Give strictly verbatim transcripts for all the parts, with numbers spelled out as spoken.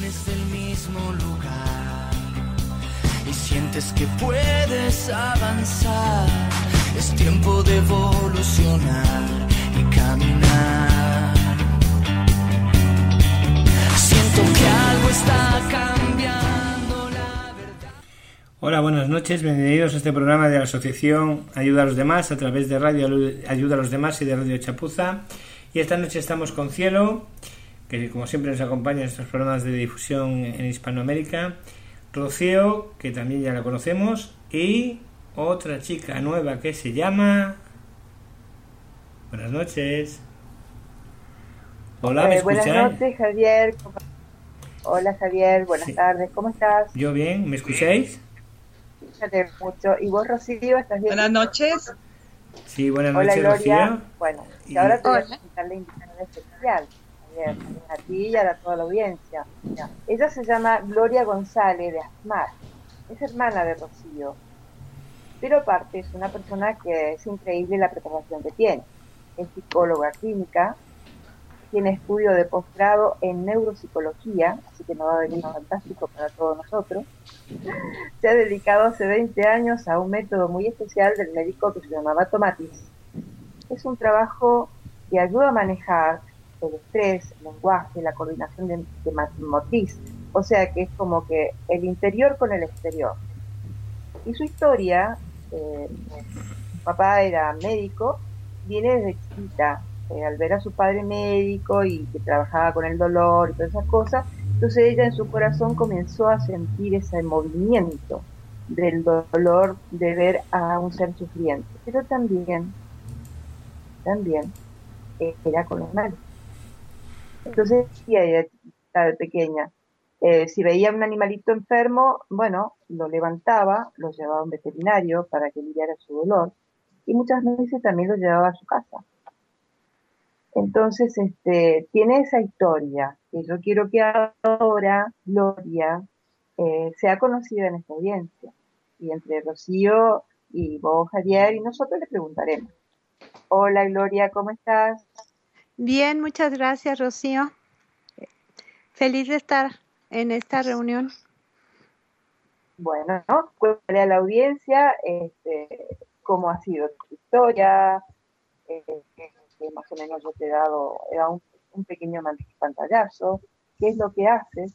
desde el mismo lugar y sientes que puedes avanzar. Es tiempo de evolucionar y caminar. Siento que algo está cambiando la verdad. Hola, buenas noches, bienvenidos a este programa de la Asociación Ayuda a los Demás a través de Radio Ayuda a los Demás y de Radio Chapuza. Y esta noche estamos con Cielo, que como siempre nos acompaña en estos programas de difusión en Hispanoamérica, Rocío, que también ya la conocemos, y otra chica nueva que se llama... Buenas noches. Hola, ¿me eh, escucháis? Buenas noches, Javier. Hola, Javier, buenas Sí. tardes, ¿cómo estás? Yo bien, ¿me escucháis? Escúchate mucho. ¿Y vos, Rocío, estás bien? Buenas noches. Sí, buenas Hola, noches, Gloria. Rocío. Bueno, y Y- ahora te voy a Hola. presentar la invitada especial, Javier, a ti y a toda la audiencia. Mira, ella se llama Gloria González de Asmar, es hermana de Rocío, pero aparte es una persona que es increíble la preparación que tiene. Es psicóloga clínica, tiene estudio de posgrado en neuropsicología, así que nos va a venir fantástico para todos nosotros. Se ha dedicado hace veinte años a un método muy especial del médico que se llamaba Tomatis. Es un trabajo que ayuda a manejar el estrés, el lenguaje, la coordinación de, de motriz, o sea que es como que el interior con el exterior. Y su historia, eh, su papá era médico, viene desde chiquita, eh, al ver a su padre médico y que trabajaba con el dolor y todas esas cosas, entonces ella en su corazón comenzó a sentir ese movimiento del dolor de ver a un ser sufriente, pero también, también eh, era con los males. Entonces, sí, ella de pequeña, eh, si veía un animalito enfermo, bueno, lo levantaba, lo llevaba a un veterinario para que aliviara su dolor, y muchas veces también lo llevaba a su casa. Entonces, este, tiene esa historia que yo quiero que ahora Gloria eh, sea conocida en esta audiencia. Y entre Rocío y vos, Javier, y nosotros le preguntaremos. Hola, Gloria, ¿cómo estás? Bien, muchas gracias, Rocío. Feliz de estar en esta reunión. Bueno, ¿no? Cuéntale a la audiencia este, cómo ha sido tu historia, eh, que, que más o menos yo te he dado, he dado un, un pequeño pantallazo, qué es lo que haces.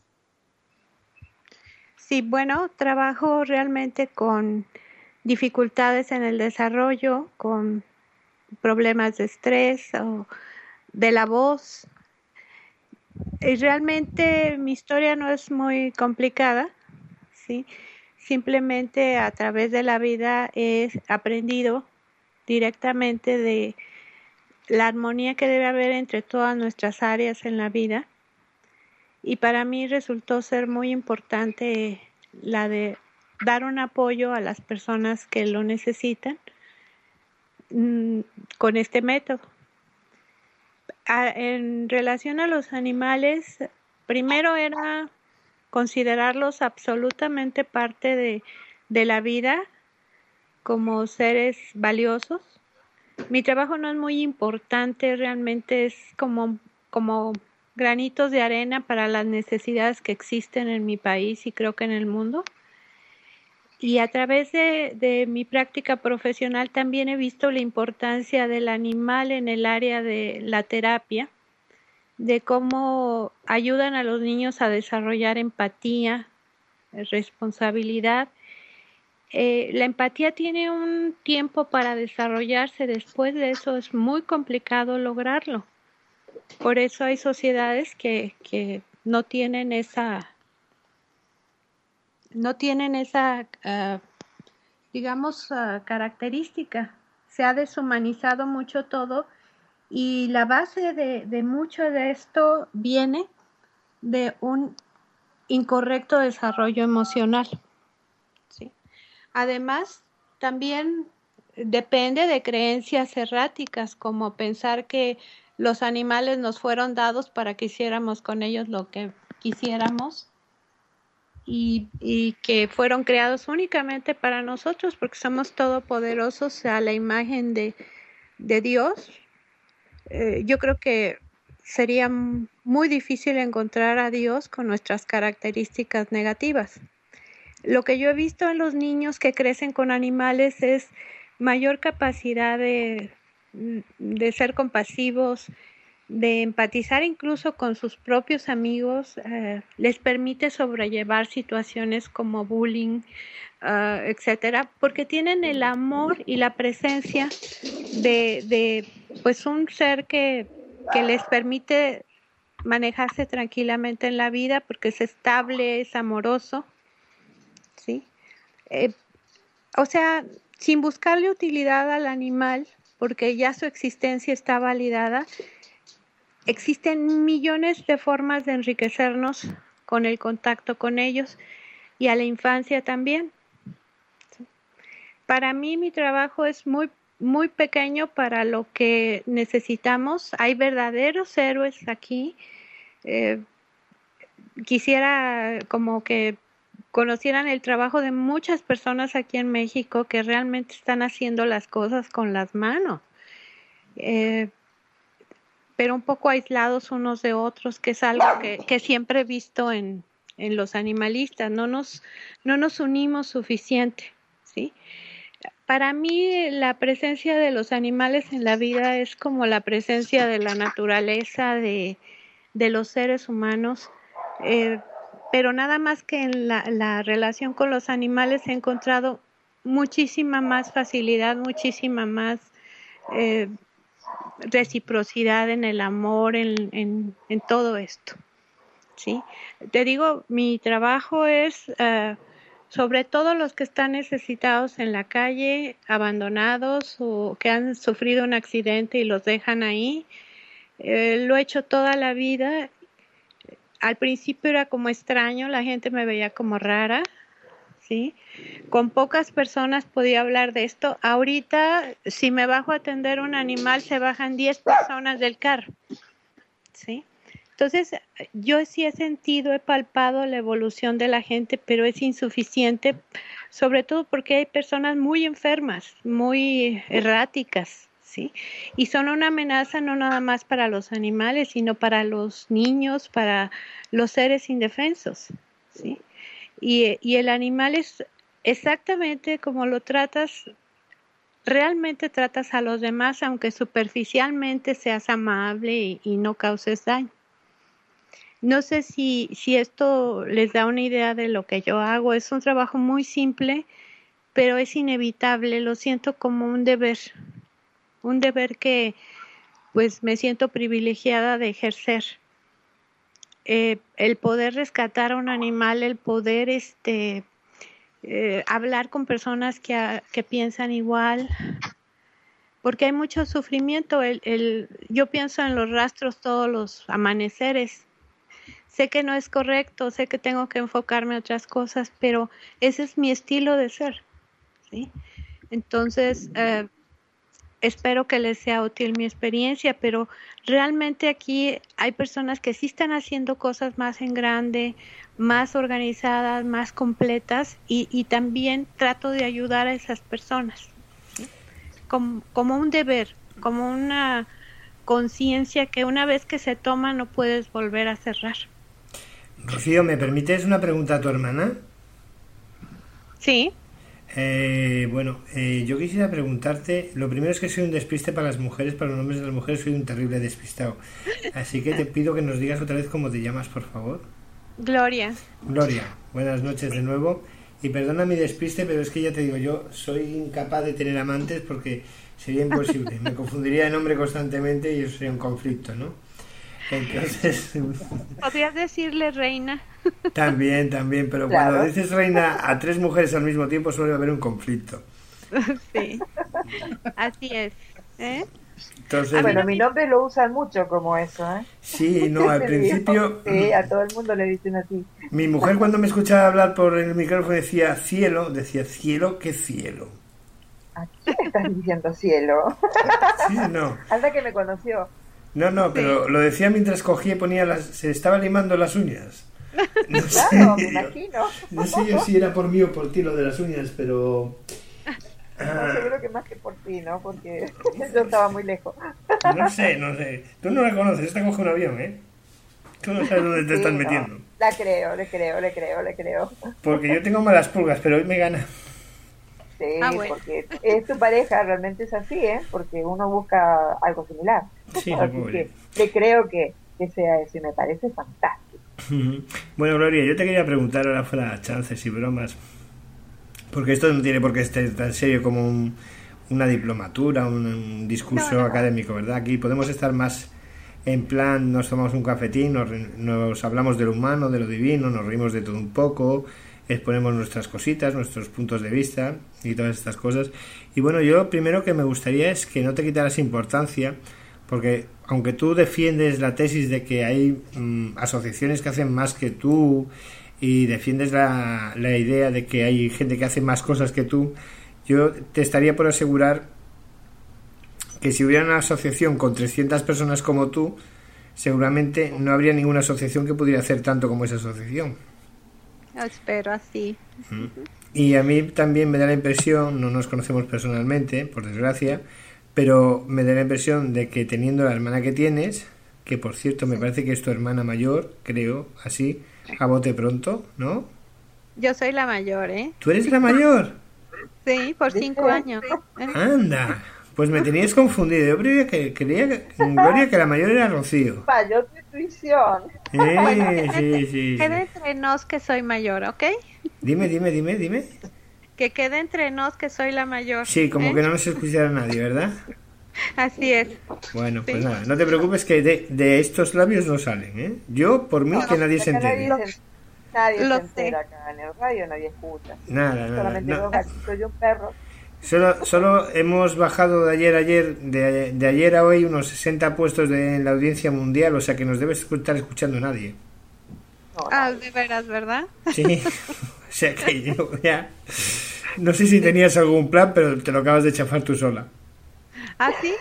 Sí, bueno, trabajo realmente con dificultades en el desarrollo, con problemas de estrés o de la voz. Y realmente mi historia no es muy complicada, ¿sí? Simplemente a través de la vida he aprendido directamente de la armonía que debe haber entre todas nuestras áreas en la vida. Y para mí resultó ser muy importante la de dar un apoyo a las personas que lo necesitan mmm, con este método. A, en relación a los animales, primero era considerarlos absolutamente parte de, de la vida como seres valiosos. Mi trabajo no es muy importante, realmente es como, como granitos de arena para las necesidades que existen en mi país y creo que en el mundo. Y a través de, de mi práctica profesional también he visto la importancia del animal en el área de la terapia, de cómo ayudan a los niños a desarrollar empatía, responsabilidad. Eh, la empatía tiene un tiempo para desarrollarse, después de eso es muy complicado lograrlo. Por eso hay sociedades que, que no tienen esa, no tienen esa, uh, digamos, uh, característica. Se ha deshumanizado mucho todo y la base de, de mucho de esto viene de un incorrecto desarrollo emocional. ¿Sí? Además, también depende de creencias erráticas, como pensar que los animales nos fueron dados para que hiciéramos con ellos lo que quisiéramos y, y que fueron creados únicamente para nosotros porque somos todopoderosos a la imagen de, de Dios. Eh, yo creo que sería muy difícil encontrar a Dios con nuestras características negativas. Lo que yo he visto en los niños que crecen con animales es mayor capacidad de, de ser compasivos, de empatizar incluso con sus propios amigos, eh, les permite sobrellevar situaciones como bullying, uh, etcétera, porque tienen el amor y la presencia de, de pues un ser que, que les permite manejarse tranquilamente en la vida porque es estable, es amoroso, ¿sí? Eh, o sea, sin buscarle utilidad al animal, porque ya su existencia está validada, existen millones de formas de enriquecernos con el contacto con ellos y a la infancia también. Para mí mi trabajo es muy, muy pequeño para lo que necesitamos. Hay verdaderos héroes aquí. Eh, quisiera como que conocieran el trabajo de muchas personas aquí en México que realmente están haciendo las cosas con las manos. Eh, pero un poco aislados unos de otros, que es algo que, que siempre he visto en, en los animalistas. No nos, no nos unimos suficiente, ¿sí? Para mí la presencia de los animales en la vida es como la presencia de la naturaleza, de, de los seres humanos, eh, pero nada más que en la, la relación con los animales he encontrado muchísima más facilidad, muchísima más eh, reciprocidad en el amor, en, en, en todo esto, ¿sí? Te digo, mi trabajo es uh, sobre todo los que están necesitados en la calle, abandonados o que han sufrido un accidente y los dejan ahí. Eh, lo he hecho toda la vida. Al principio era como extraño, la gente me veía como rara, ¿sí? Con pocas personas podía hablar de esto. Ahorita, si me bajo a atender un animal, se bajan diez personas del carro, ¿sí? Entonces, yo sí he sentido, he palpado la evolución de la gente, pero es insuficiente, sobre todo porque hay personas muy enfermas, muy erráticas, ¿sí? Y son una amenaza no nada más para los animales, sino para los niños, para los seres indefensos, ¿sí? Y, y el animal es exactamente como lo tratas, realmente tratas a los demás, aunque superficialmente seas amable y, y no causes daño. No sé si, si esto les da una idea de lo que yo hago. Es un trabajo muy simple, pero es inevitable. Lo siento como un deber, un deber que pues me siento privilegiada de ejercer. Eh, el poder rescatar a un animal, el poder este, eh, hablar con personas que, que piensan igual, porque hay mucho sufrimiento. El, el, yo pienso en los rastros todos los amaneceres. Sé que no es correcto, sé que tengo que enfocarme en otras cosas, pero ese es mi estilo de ser, ¿sí? Entonces, eh, espero que les sea útil mi experiencia, pero realmente aquí hay personas que sí están haciendo cosas más en grande, más organizadas, más completas, y, y también trato de ayudar a esas personas, ¿sí? Como, como un deber, como una conciencia que una vez que se toma no puedes volver a cerrar. Rocío, ¿me permites una pregunta a tu hermana? Sí. Eh, bueno, eh, yo quisiera preguntarte, lo primero es que soy un despiste para las mujeres, para los nombres de las mujeres soy un terrible despistado. Así que te pido que nos digas otra vez cómo te llamas, por favor. Gloria. Gloria, buenas noches de nuevo. Y perdona mi despiste, pero es que ya te digo, yo soy incapaz de tener amantes porque sería imposible. Me confundiría de nombre constantemente y eso sería un conflicto, ¿no? Entonces... ¿Podrías decirle reina? También, también, pero Claro. cuando dices reina a tres mujeres al mismo tiempo suele haber un conflicto. Sí, así es, ¿eh? Entonces, Ah, bueno, mi nombre lo usan mucho como eso, ¿eh? sí, no, al principio... Sí, a todo el mundo le dicen así. Mi mujer cuando me escuchaba hablar por el micrófono decía cielo, decía cielo, ¿qué cielo? ¿A quién estás diciendo cielo? Sí, no. Hasta que me conoció. No, no, pero lo decía mientras cogía y ponía las... Se estaba limando las uñas. No Claro, sé, me imagino. no sé yo si era por mí o por ti lo de las uñas, pero... No, seguro que más que por ti, ¿no? Porque yo estaba muy lejos. No sé, no sé. Tú no la conoces, esta coge un avión, ¿eh? Tú no sabes dónde te Sí, estás no. metiendo. La creo, le creo, le creo, le creo. Porque yo tengo malas pulgas, pero hoy me gana. Sí, Ah, bueno. porque es tu pareja, realmente es así, ¿eh? Porque uno busca algo similar. Sí, Así pobre. que le creo que, que sea eso y me parece fantástico. Ujú. Bueno, Gloria, yo te quería preguntar ahora fuera chances y bromas, porque esto no tiene por qué ser tan serio como un- una diplomatura, un, un discurso No, no. académico, ¿verdad? Aquí podemos estar más en plan, nos tomamos un cafetín, nos, re- nos hablamos de lo humano, de lo divino, nos reímos de todo un poco, exponemos nuestras cositas, nuestros puntos de vista y todas estas cosas. Y bueno, yo lo primero que me gustaría es que no te quitaras importancia, porque aunque tú defiendes la tesis de que hay mm, asociaciones que hacen más que tú y defiendes la, la idea de que hay gente que hace más cosas que tú, yo te estaría por asegurar que si hubiera una asociación con trescientas personas como tú, seguramente no habría ninguna asociación que pudiera hacer tanto como esa asociación. Yo espero así. Y a mí también me da la impresión, no nos conocemos personalmente, por desgracia, pero me da la impresión de que teniendo la hermana que tienes, que por cierto me parece que es tu hermana mayor, creo, así, a bote pronto, ¿no? Yo soy la mayor, ¿eh? ¿Tú eres la mayor? Sí, por cinco años. ¿eh? Anda, pues me tenías confundido. Yo creía que, creía que, Gloria, que la mayor era Rocío. Falló tu intuición. Eh, sí, sí, Quede sí. entre nos que soy mayor, ¿ok? Dime, dime, dime, dime. Que quede entre nos que soy la mayor. Sí, como ¿eh? que no nos escuchara nadie, ¿verdad? Así es. Bueno, pues Sí. nada, no te preocupes que de, de estos labios no salen, ¿eh? Yo, por mí, que nadie se Acá entere. nadie se, nadie Lo se entera sé. acá en el radio, nadie escucha. Nada, nada. Solamente no. dos gatitos y un perro. Solo, solo hemos bajado de ayer a ayer, de, de ayer a hoy, unos sesenta puestos de, en la audiencia mundial, o sea que nos debe estar escuchando nadie. No, Ah, de veras, ¿verdad? Sí, o sea que yo ya... No sé si tenías algún plan, pero te lo acabas de chafar tú sola. ¿Ah, sí?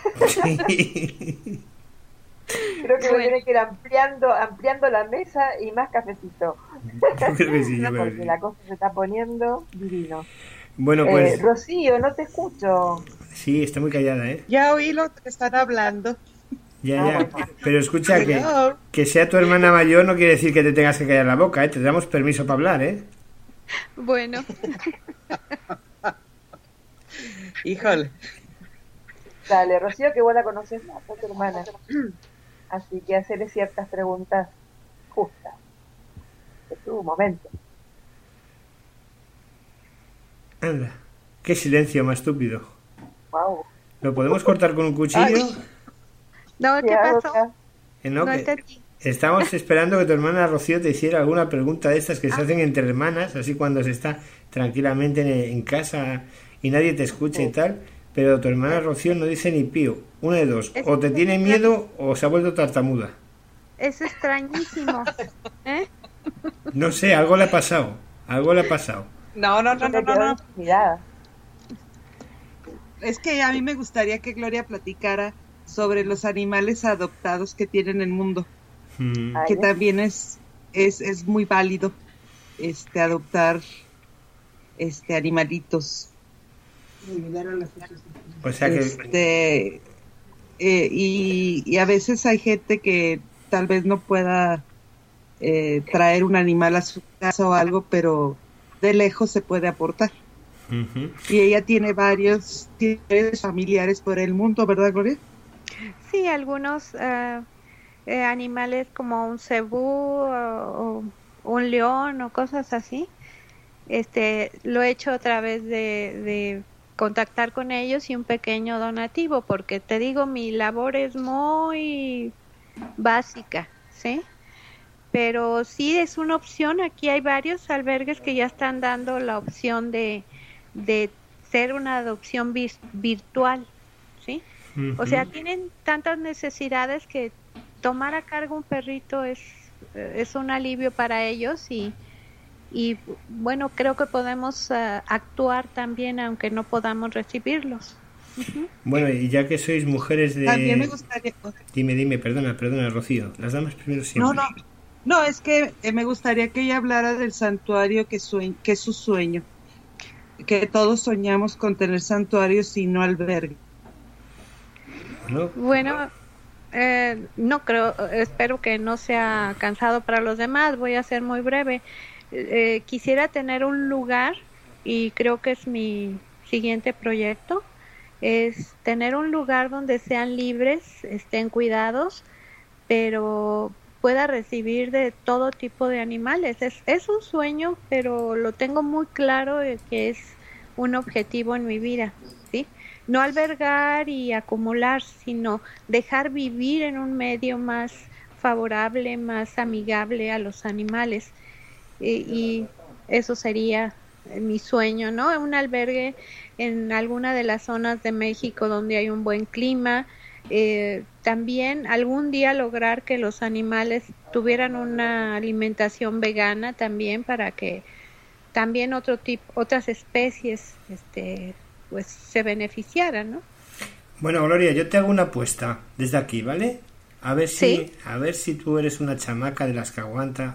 Sí. creo que Bueno. me tiene que ir ampliando, ampliando la mesa y más cafecito. Yo creo que sí, yo creo que Porque sí. la cosa se está poniendo divino. Bueno, Eh, pues Rocío, no te escucho. sí, está muy callada, ¿eh? Ya oí lo que están hablando. Ya, Ah, ya. bueno. Pero escucha, que, Hello. que sea tu hermana mayor no quiere decir que te tengas que callar la boca, ¿eh? Te damos permiso para hablar, ¿eh? Bueno, Híjole. Dale, Rocío, que vos la conoces más, es tu hermana. Así que hacerle ciertas preguntas justas. Es tu momento. Anda, qué silencio más estúpido. Wow. ¿Lo podemos cortar con un cuchillo? no, ¿qué ¿Qué hago pasó? acá? Eh, no, No que entendí. estamos esperando que tu hermana Rocío te hiciera alguna pregunta de estas que se hacen entre hermanas, así cuando se está tranquilamente en, en casa y nadie te escucha y tal, pero tu hermana Rocío no dice ni pío. Una de dos, o te tiene miedo o se ha vuelto tartamuda. Es extrañísimo. ¿Eh? No sé, algo le ha pasado, algo le ha pasado. No, no, no, no, Te no, quedó no. intimidada. Es que a mí me gustaría que Gloria platicara sobre los animales adoptados que tiene en el mundo, Mm. Ay, que ¿eh? también es, es, es muy válido este adoptar este animalitos. O sea que Este, eh, y, y a veces hay gente que tal vez no pueda eh, traer un animal a su casa o algo, pero de lejos se puede aportar. Ujú. Y ella tiene varios, tiene varios familiares por el mundo, ¿verdad, Gloria? Sí, algunos eh, eh, animales como un cebú o, o un león o cosas así. Este, lo he hecho a través de, de contactar con ellos y un pequeño donativo, porque te digo, mi labor es muy básica, ¿sí? Pero sí es una opción. Aquí hay varios albergues que ya están dando la opción de, de ser una adopción vis- virtual, ¿sí? O sea, tienen tantas necesidades que tomar a cargo un perrito es, es un alivio para ellos y, y bueno, creo que podemos uh, actuar también aunque no podamos recibirlos. Uh-huh. Bueno, y ya que sois mujeres de... También me gustaría... Dime, dime, perdona, perdona, Rocío. Las damas primero siempre. No, no, no, es que eh, me gustaría que ella hablara del santuario que, sue- que es su sueño. que todos soñamos con tener santuarios y no albergues. Bueno, Bueno, eh, no creo, espero que no sea cansado para los demás, voy a ser muy breve. Eh, quisiera tener un lugar, y creo que es mi siguiente proyecto, es tener un lugar donde sean libres, estén cuidados, pero pueda recibir de todo tipo de animales. Es, es un sueño, pero lo tengo muy claro de que es un objetivo en mi vida, ¿sí? No albergar y acumular, sino dejar vivir en un medio más favorable, más amigable a los animales. Y, y eso sería mi sueño, ¿no? Un albergue en alguna de las zonas de México donde hay un buen clima. Eh, también algún día lograr que los animales tuvieran una alimentación vegana también, para que también otro tipo, otras especies, este, pues se beneficiaran, ¿no? bueno, Gloria, yo te hago una apuesta desde aquí, ¿vale? A ver si, Sí. a ver si tú eres una chamaca de las que aguanta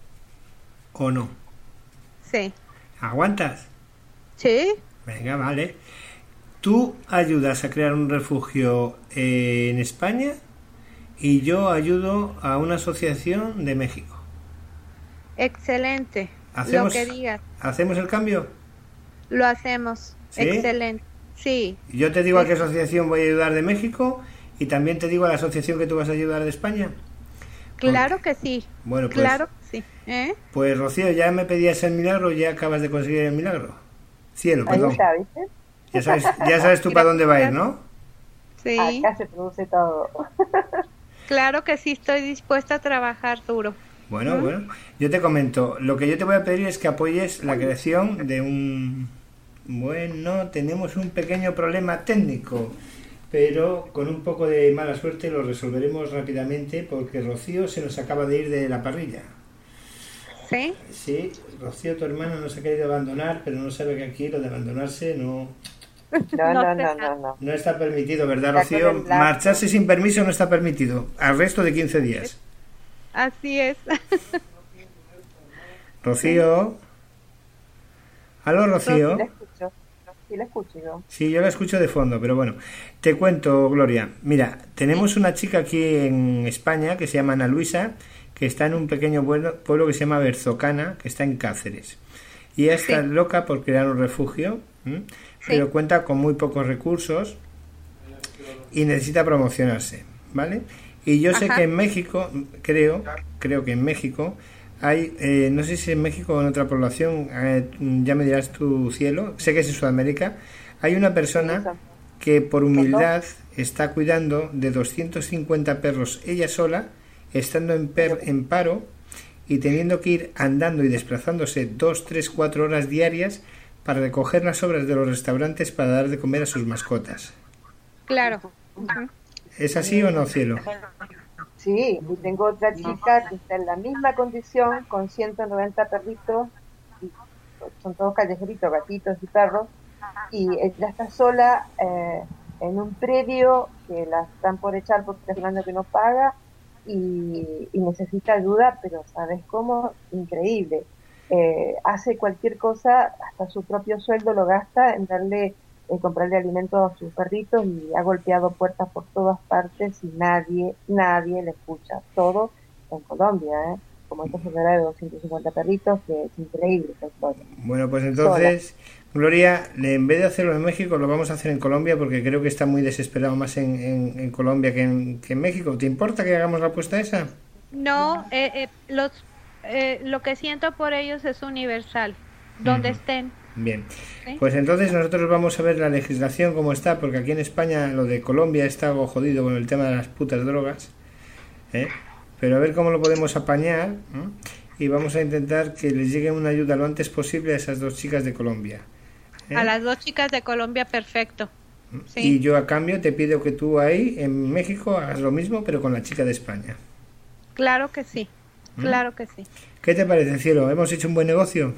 o no. Sí. ¿Aguantas? Sí. Venga, vale. Tú ayudas a crear un refugio eh, en España y yo ayudo a una asociación de México. Excelente. ¿Hacemos, Lo que digas, ¿hacemos el cambio? lo hacemos. ¿Sí? Excelente. Sí. Yo te digo a Sí. qué asociación voy a ayudar de México y también te digo a la asociación que tú vas a ayudar de España. Claro que sí. Bueno, pues, Claro que sí. ¿Eh? pues Rocío, ya me pedías el milagro, ya acabas de conseguir el milagro. Cielo, Ahí perdón. está, ¿viste? Ya sabes, ya sabes tú para dónde va a ir, ¿no? Sí. Acá se produce todo. Claro que sí, estoy dispuesta a trabajar duro. Bueno, bueno. Yo te comento, lo que yo te voy a pedir es que apoyes la creación de un... Bueno, tenemos un pequeño problema técnico, pero con un poco de mala suerte lo resolveremos rápidamente porque Rocío se nos acaba de ir de la parrilla. ¿Sí? Sí, Rocío, tu hermana, nos ha querido abandonar, pero no sabe que aquí lo de abandonarse no, No, No no, te no, sa- no, no. no está permitido, ¿verdad, Está Rocío? con el lazo. Marcharse sin permiso no está permitido, al resto de quince días. Así es. Rocío. ¿Aló, Sí, Rocío? la escucho. Sí, la escucho yo. Sí, yo la escucho de fondo, pero bueno, te cuento, Gloria. Mira, tenemos una chica aquí en España que se llama Ana Luisa, que está en un pequeño pueblo, pueblo que se llama Berzocana, que está en Cáceres. Y ella está Sí. loca por crear un refugio, ¿m? pero cuenta con muy pocos recursos y necesita promocionarse, ¿vale? Y yo sé Ajá. que en México, creo, creo que en México hay, eh, no sé si en México o en otra población, eh, ya me dirás tu cielo, sé que es en Sudamérica, hay una persona Eso. que por humildad está cuidando de doscientos cincuenta perros ella sola, estando en, per- en paro y teniendo que ir andando y desplazándose dos, tres, cuatro horas diarias para recoger las sobras de los restaurantes para dar de comer a sus mascotas. Claro. Ujú. ¿Es así o no, cielo? Sí, y tengo otra chica que está en la misma condición con ciento noventa perritos, y son todos callejeritos, gatitos y perros, y ella está sola eh, en un predio que la están por echar porque está hablando que no paga y, y necesita ayuda, pero ¿sabes cómo? Increíble. Eh, hace cualquier cosa, hasta su propio sueldo lo gasta en darle, eh, comprarle alimentos a sus perritos y ha golpeado puertas por todas partes y nadie, nadie le escucha. Todo en Colombia, ¿eh? Como esta señora de doscientos cincuenta perritos, que es increíble esta historia. Bueno, pues entonces, Gloria, en vez de hacerlo en México, lo vamos a hacer en Colombia porque creo que está muy desesperado más en, en, en Colombia que en, que en México. ¿Te importa que hagamos la apuesta esa? No, eh, eh, los, eh, lo que siento por ellos es universal, donde Ujú. estén. Bien, ¿Sí? pues entonces nosotros vamos a ver la legislación cómo está, porque aquí en España lo de Colombia está algo jodido con el tema de las putas drogas, ¿eh? Pero a ver cómo lo podemos apañar, ¿eh? Y vamos a intentar que les llegue una ayuda lo antes posible a esas dos chicas de Colombia, ¿eh? A las dos chicas de Colombia, perfecto. Y Sí, yo a cambio te pido que tú ahí en México hagas lo mismo, pero con la chica de España. claro que sí, claro que sí. ¿Qué te parece, cielo? ¿Hemos hecho un buen negocio?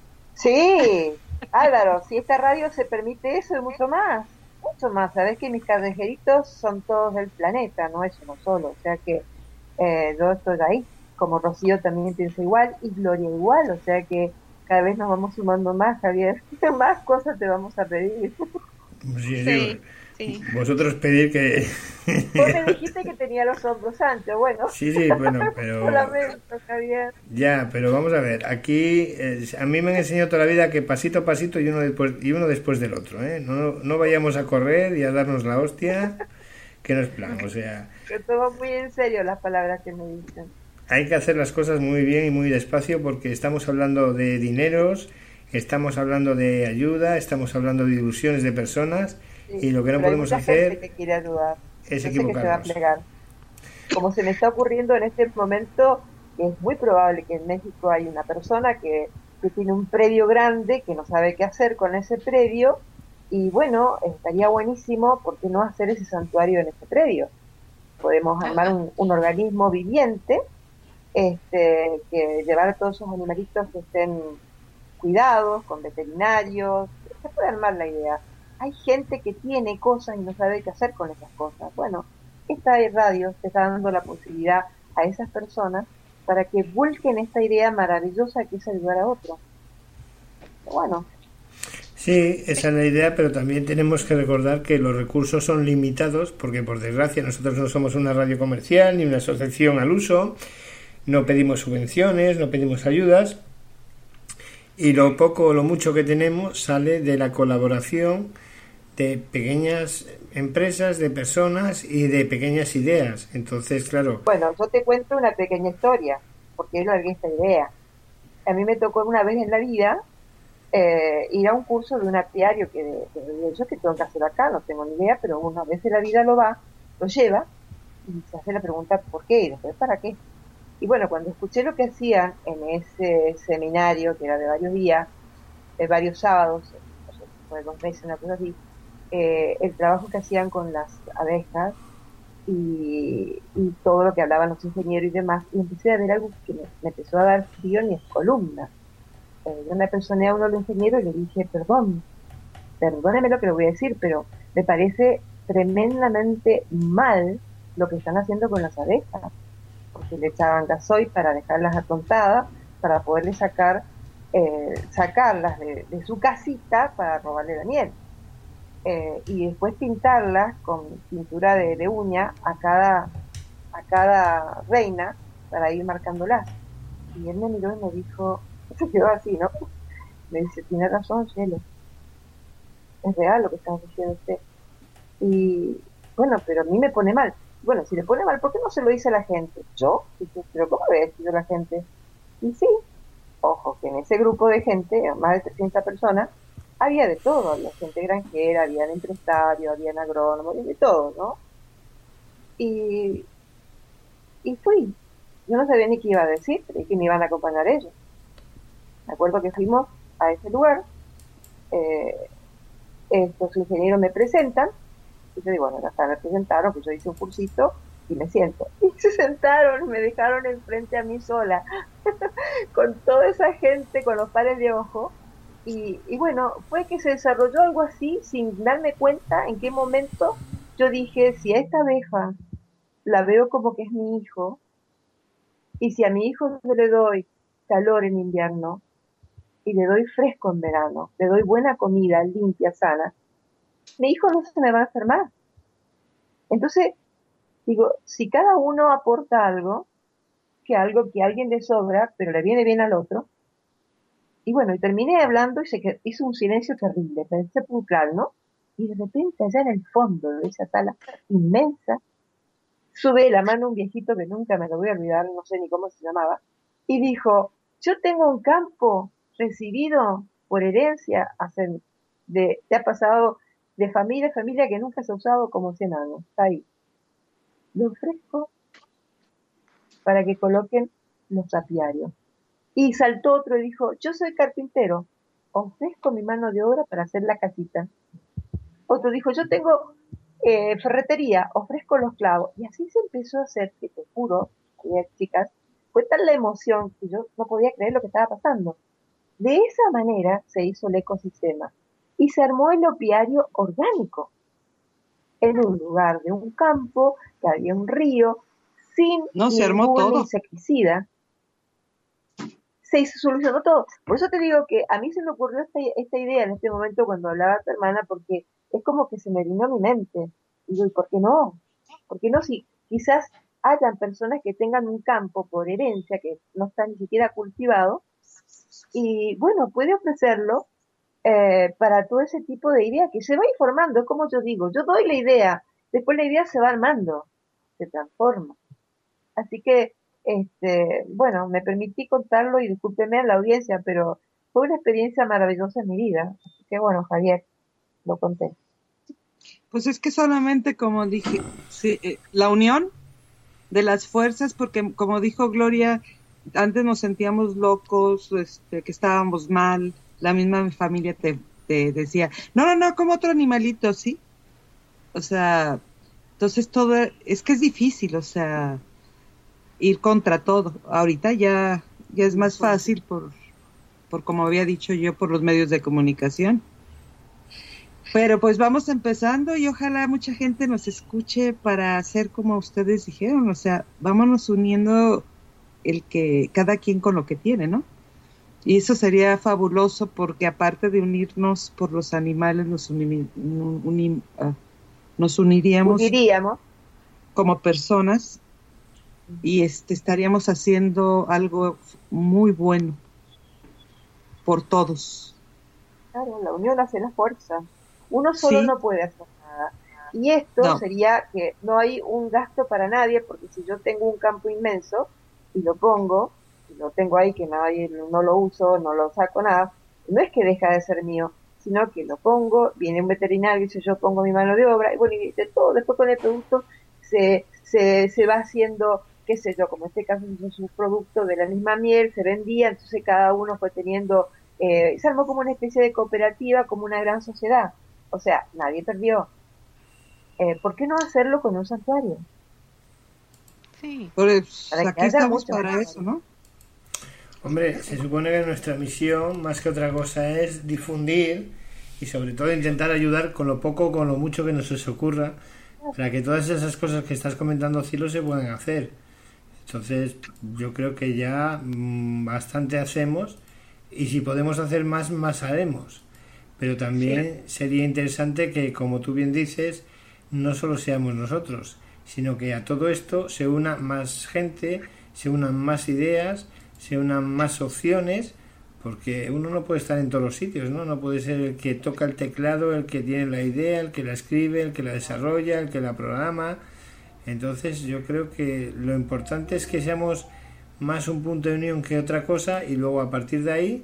Sí, Álvaro, si esta radio se permite eso y mucho más, mucho más. Sabes que mis callejeritos son todos del planeta, no es uno solo. O sea que eh, yo estoy ahí, como Rocío también piensa igual y Gloria igual. O sea que cada vez nos vamos sumando más, Javier. Más cosas te vamos a pedir. Sí, sí. Sí, sí. Vosotros pedir que... Vos me dijiste que tenía los hombros anchos, bueno. Sí, sí, bueno, pero... Lo lamento, Javier. Ya, pero vamos a ver, aquí eh, a mí me han enseñado toda la vida que pasito a pasito y uno después, y uno después del otro, ¿eh? No, no vayamos a correr y a darnos la hostia, que no es plan, o sea... Yo tomo muy en serio las palabras que me dicen. Hay que hacer las cosas muy bien y muy despacio porque estamos hablando de dineros, estamos hablando de ayuda, estamos hablando de ilusiones de personas Sí, y lo que no pero hay podemos mucha hacer gente que quiere ayudar. es Yo sé que se va a equivocarnos. plegar. Como se me está ocurriendo en este momento, es muy probable que en México hay una persona que, que tiene un predio grande, que no sabe qué hacer con ese predio, y bueno, estaría buenísimo, ¿por qué no hacer ese santuario en ese predio? Podemos armar un, un organismo viviente, este, que llevar a todos esos animalitos que estén cuidados, con veterinarios, se puede armar la idea. Hay gente que tiene cosas y no sabe qué hacer con esas cosas. Bueno, esta radio te está dando la posibilidad a esas personas para que vuelquen esta idea maravillosa que es ayudar a otros. Bueno, Sí, esa es la idea, pero también tenemos que recordar que los recursos son limitados porque, por desgracia, nosotros no somos una radio comercial ni una asociación al uso, no pedimos subvenciones, no pedimos ayudas y lo poco o lo mucho que tenemos sale de la colaboración de pequeñas empresas, de personas y de pequeñas ideas. Entonces, claro, bueno, yo te cuento una pequeña historia, porque yo largué esta idea. A mí me tocó una vez en la vida eh, ir a un curso de un apiario que, de, de, yo que tengo que hacer acá, no tengo ni idea, pero una vez en la vida lo va, lo lleva y se hace la pregunta ¿por qué? Y después ¿para qué? Y bueno, cuando escuché lo que hacían en ese seminario, que era de varios días, de varios sábados, no sé, fue dos meses, una cosa así, eh, el trabajo que hacían con las abejas y, y todo lo que hablaban los ingenieros y demás, y empecé a ver algo que me, me empezó a dar frío en mis columnas. Eh, yo me personé a uno de los ingenieros y le dije, perdón, perdóneme lo que le voy a decir, pero me parece tremendamente mal lo que están haciendo con las abejas, porque le echaban gasoil para dejarlas atontadas, para poderle sacar, eh, sacarlas de, de su casita para robarle la miel. Eh, y después pintarlas con pintura de, de uña a cada, a cada reina para ir marcándolas. Y él me miró y me dijo, se quedó así, ¿no? Me dice, tiene razón, Cielo, es real lo que está diciendo usted. Y bueno, pero a mí me pone mal. Bueno, si le pone mal, ¿por qué no se lo dice a la gente? ¿Yo? Dice, pero ¿cómo le decidió la gente? Y sí, ojo, que en ese grupo de gente, más de trescientas personas, había de todo, había gente granjera, había empresarios, había agrónomos, de todo, ¿no? Y, y fui. Yo no sabía ni qué iba a decir, pero que me iban a acompañar ellos. Me acuerdo que fuimos a ese lugar, eh, estos ingenieros me presentan, y yo digo, bueno, hasta me presentaron, que yo hice un cursito, y me siento. Y se sentaron, me dejaron enfrente a mí sola, con toda esa gente, con los pares de ojo. Y, y bueno, fue que se desarrolló algo así sin darme cuenta en qué momento yo dije, si a esta abeja la veo como que es mi hijo, y si a mi hijo yo le doy calor en invierno, y le doy fresco en verano, le doy buena comida, limpia, sana, mi hijo no se me va a enfermar. Entonces, digo, si cada uno aporta algo, que algo que a alguien le sobra, pero le viene bien al otro, y bueno, y terminé hablando y se quedó, hizo un silencio terrible, pensé puntual, ¿no? Y de repente allá en el fondo de esa sala inmensa, sube la mano un viejito que nunca me lo voy a olvidar, no sé ni cómo se llamaba, y dijo, yo tengo un campo recibido por herencia, hace, de, te ha pasado de familia a familia que nunca se ha usado como cien años, está ahí. Lo ofrezco para que coloquen los apiarios. Y saltó otro y dijo, yo soy carpintero, ofrezco mi mano de obra para hacer la casita. Otro dijo, yo tengo eh, ferretería, ofrezco los clavos. Y así se empezó a hacer, que te juro, chicas, fue tal la emoción que yo no podía creer lo que estaba pasando. De esa manera se hizo el ecosistema y se armó el apiario orgánico. En un lugar de un campo, que había un río, sin no, se armó ningún todo. insecticida. se solucionó todo. Por eso te digo que a mí se me ocurrió esta, esta idea en este momento cuando hablaba tu hermana, porque es como que se me vino a mi mente. Y digo, ¿y por qué no? ¿Por qué no? Si quizás hayan personas que tengan un campo por herencia que no está ni siquiera cultivado, y bueno, puede ofrecerlo eh, para todo ese tipo de idea que se va informando, es como yo digo, yo doy la idea, después la idea se va armando, se transforma. Así que, este, bueno, me permití contarlo y discúlpeme a la audiencia, pero fue una experiencia maravillosa en mi vida. Así que bueno, Javier, lo conté. Pues es que solamente como dije, sí, eh, la unión de las fuerzas, porque como dijo Gloria, antes nos sentíamos locos, este, que estábamos mal, la misma familia te, te decía, no, no, no, como otro animalito, ¿sí? O sea, entonces todo, es que es difícil, o sea, ir contra todo. Ahorita ya, ya es más fácil por, por como había dicho yo, por los medios de comunicación. Pero pues vamos empezando y ojalá mucha gente nos escuche para hacer como ustedes dijeron, o sea, vámonos uniendo el que cada quien con lo que tiene, ¿no? Y eso sería fabuloso porque aparte de unirnos por los animales, nos, uni, uni, uh, nos uniríamos Uniríamos como personas y este estaríamos haciendo algo muy bueno por todos. Claro, la unión hace la fuerza. Uno solo Sí. no puede hacer nada. Y esto No. sería que no hay un gasto para nadie, porque si yo tengo un campo inmenso y lo pongo, y lo tengo ahí que nadie, no lo uso, no lo saco nada, no es que deja de ser mío, sino que lo pongo, viene un veterinario y yo pongo mi mano de obra, y bueno, y de todo, después con el producto se, se, se va haciendo, qué sé yo, como en este caso es un producto de la misma miel, se vendía, entonces cada uno fue teniendo, eh, se armó como una especie de cooperativa, como una gran sociedad. O sea, nadie perdió. Eh, ¿Por qué no hacerlo con un santuario? Sí. Pues Para que aquí haya estamos muchos para santuarios. eso, ¿no? Hombre, se supone que nuestra misión, más que otra cosa, es difundir y sobre todo intentar ayudar con lo poco o con lo mucho que nos ocurra para que todas esas cosas que estás comentando, Cilo, se puedan hacer. Entonces, yo creo que ya mmm, bastante hacemos y si podemos hacer más, más haremos. Pero también sí. Sería interesante que, como tú bien dices, no solo seamos nosotros, sino que a todo esto se una más gente, se unan más ideas, se unan más opciones, porque uno no puede estar en todos los sitios, ¿no? No puede ser el que toca el teclado, el que tiene la idea, el que la escribe, el que la desarrolla, el que la programa. Entonces yo creo que lo importante es que seamos más un punto de unión que otra cosa y luego a partir de ahí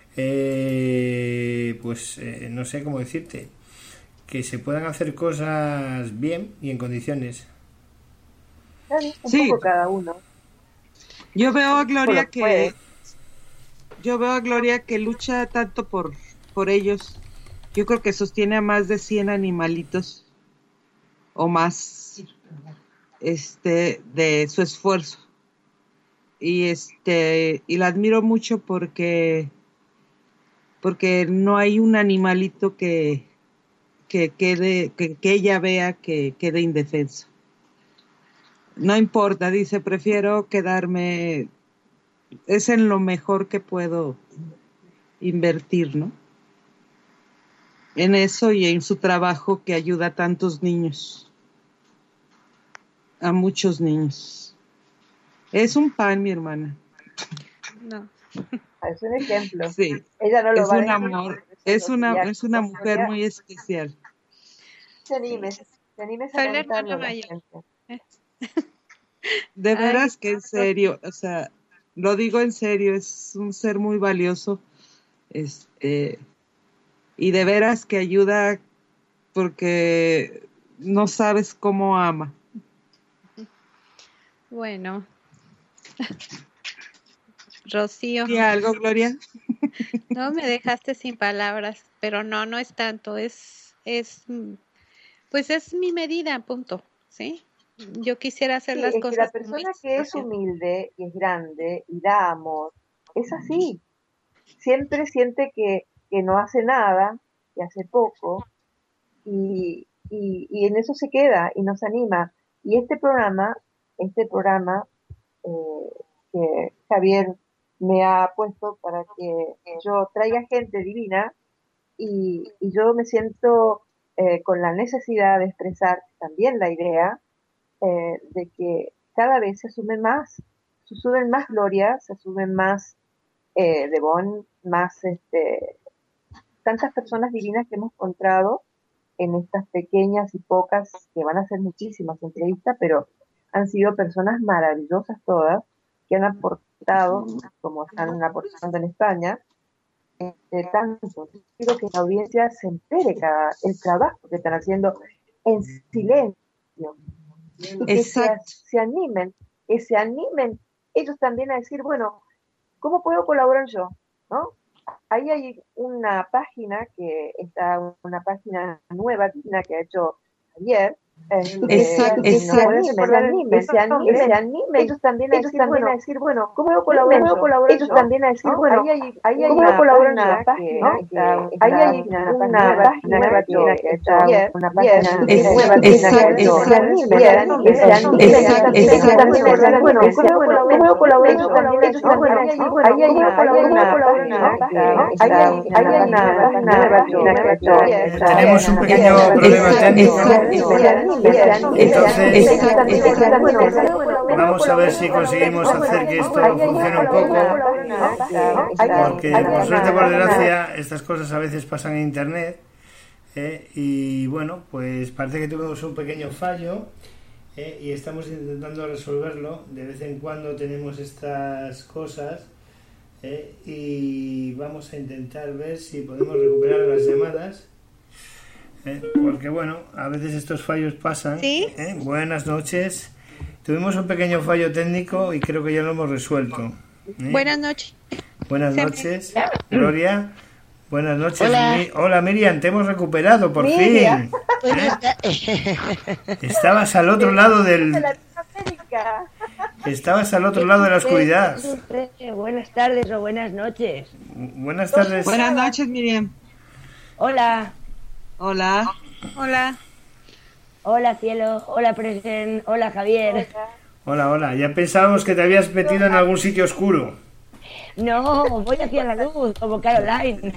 eh, pues eh, no sé cómo decirte, que se puedan hacer cosas bien y en condiciones. Un Sí. poco cada uno. Yo veo a Gloria que puede. yo veo a Gloria que lucha tanto por por ellos. Yo creo que sostiene a más de cien animalitos o más este de su esfuerzo. Y este y la admiro mucho porque porque no hay un animalito que que quede que, que ella vea que quede indefenso. No importa, dice, prefiero quedarme, es en lo mejor que puedo invertir, ¿no? En eso y en su trabajo que ayuda a tantos niños, a muchos niños. Es un pan, mi hermana. No. Es un ejemplo. Sí. Ella no lo Es va a un decir, amor, pero es eso una, sería- es una mujer sería- muy especial. Se animes, se animes a Soy la contarlo a hermana la mayor. gente. De Ay, veras que en serio, o sea, lo digo en serio, es un ser muy valioso, este, y de veras que ayuda porque no sabes cómo ama. bueno. Rocío, ¿Y algo, Gloria? no me dejaste sin palabras, pero no, no es tanto, es, es, mm, pues es mi medida, punto, ¿sí? Yo quisiera hacer Sí, las es que la cosas como persona ellos que lo es hacen. humilde y es grande y da amor, es así. Siempre siente que, que no hace nada, que hace poco, y, y, y en eso se queda y nos anima. Y este programa, este programa eh, que Javier me ha puesto para que yo traiga gente divina y, y yo me siento eh, con la necesidad de expresar también la idea eh, de que cada vez se asumen más, se suben más glorias, se suben más eh, Devon, más este, tantas personas divinas que hemos encontrado en estas pequeñas y pocas, que van a ser muchísimas entrevistas, pero han sido personas maravillosas todas, que han aportado, como están aportando en España, este, tanto. Quiero que la audiencia se entere cada el trabajo que están haciendo en silencio, y que se, se animen, que se animen ellos también a decir, bueno, ¿cómo puedo colaborar yo? ¿No? Ahí hay una página que está, una página nueva que ha hecho ayer. Exacto, eh, se animen, se animen, se animen, ellos también a decir, bueno, a decir, bueno, ¿cómo puedo colaborar yo? Colaborar ellos yo? También a decir, ¿no? Bueno, ahí hay, ahí hay ¿cómo una página, página que, ¿no? que ahí hay una, una página nueva que ha hecho ayer, una página nueva que ha hecho, se animen, se animen, se animen, bueno, ¿cómo puedo colaborar yo? Ellos también a decir, bueno, ahí hay una página, ahí hay una página nueva que ha hecho ayer. Tenemos un pequeño problema técnico. Entonces, vamos a ver si conseguimos hacer que esto funcione un poco, porque por suerte, por desgracia, estas cosas a veces pasan en internet, ¿eh? Y bueno, pues parece que tuvimos un pequeño fallo, ¿eh? Y estamos intentando resolverlo. De vez en cuando tenemos estas cosas, ¿eh? Y vamos a intentar ver si podemos recuperar las llamadas. Eh, porque bueno, a veces estos fallos pasan. ¿Sí? ¿Eh? Buenas noches. Tuvimos un pequeño fallo técnico y creo que ya lo hemos resuelto. ¿Eh? Buenas noches. Buenas noches, Gloria. Buenas noches. Hola, Mi- Hola Miriam, te hemos recuperado por Miriam. fin. ¿Eh? Estabas al otro lado del... Estabas al otro lado de la oscuridad. Buenas tardes o buenas noches. Buenas tardes. Buenas noches, Miriam. Hola. Hola. Hola. Hola, cielo. Hola, Presen. Hola, Javier. Hola, hola. Ya pensábamos que te habías metido en algún sitio oscuro. No, voy hacia la luz, como Caroline.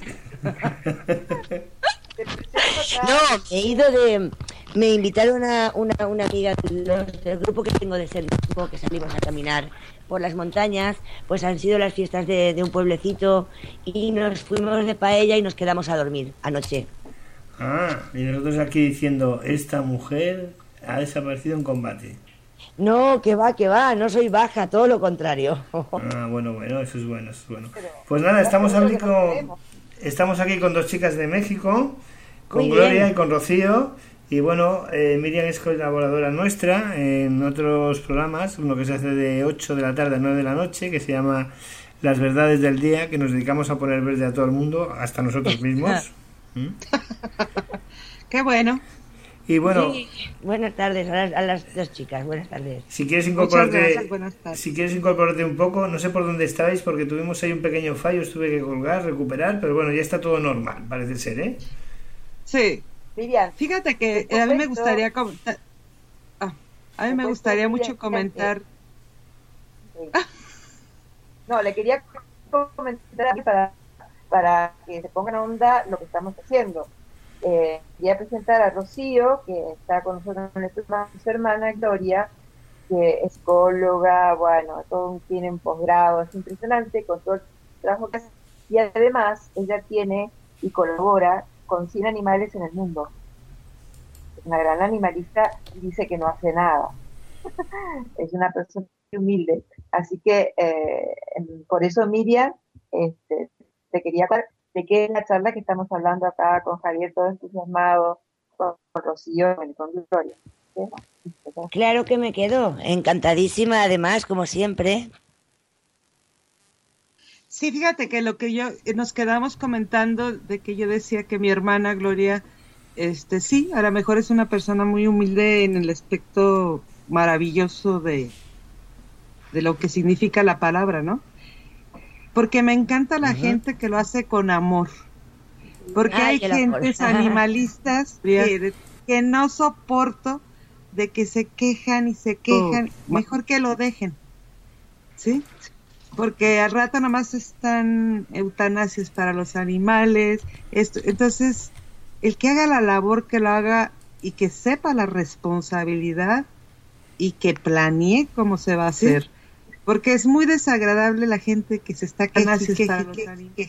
No, me he ido de... Me invitaron a una, una amiga los, del grupo que tengo de servicio, que salimos a caminar por las montañas, pues han sido las fiestas de, de un pueblecito y nos fuimos de paella y nos quedamos a dormir anoche. Ah, y nosotros aquí diciendo, esta mujer ha desaparecido en combate. No, que va, que va, no soy baja, todo lo contrario. Ah, bueno, bueno, eso es bueno, eso es bueno. Pues nada, estamos aquí con, estamos aquí con dos chicas de México, con Muy Gloria bien. y con Rocío. Y bueno, eh, Miriam es colaboradora nuestra en otros programas, uno que se hace de ocho de la tarde a nueve de la noche, que se llama Las Verdades del Día, que nos dedicamos a poner verde a todo el mundo, hasta nosotros mismos. ¿Mm? Qué bueno. Y bueno, Sí. Buenas tardes a las, a las dos chicas, buenas tardes. si quieres Muchas incorporarte, gracias, buenas tardes. si quieres incorporarte un poco, no sé por dónde estabais, porque tuvimos ahí un pequeño fallo, tuve que colgar, recuperar, pero bueno, ya está todo normal, parece ser, ¿eh? Sí. Miriam, Fíjate que Te a mí me comento- gustaría comentar. Ah, a mí te me cuento, gustaría Miriam, mucho comentar. sí. No, le quería comentar aquí para, para que se pongan a onda lo que estamos haciendo. Eh, quería presentar a Rocío, que está con nosotros en este programa, su hermana Gloria, que es psicóloga, bueno, todo un- tiene un posgrado, es impresionante con todo el trabajo que hace. Y además, ella tiene y colabora con cien animales en el mundo. Es una gran animalista y dice que no hace nada. Es una persona muy humilde. Así que, eh, em, por eso, Miriam, este, te quería contar de qué es la charla que estamos hablando acá con Javier, todo entusiasmado, con, con Rocío y con Gloria. ¿Sí? Claro que me quedo, encantadísima además, como siempre. Sí, fíjate que lo que yo nos quedamos comentando de que yo decía que mi hermana Gloria, este sí, a lo mejor es una persona muy humilde en el aspecto maravilloso de, de lo que significa la palabra, ¿no? Porque me encanta la Ujú. gente que lo hace con amor. Porque Ay, hay el amor. gentes animalistas que, que no soporto de que se quejan y se quejan. Mejor que lo dejen. ¿Sí? porque al rato nomás están eutanasias para los animales, esto, entonces el que haga la labor que lo haga y que sepa la responsabilidad y que planee cómo se va a hacer, ¿sí? Porque es muy desagradable la gente que se está quejando para los animales.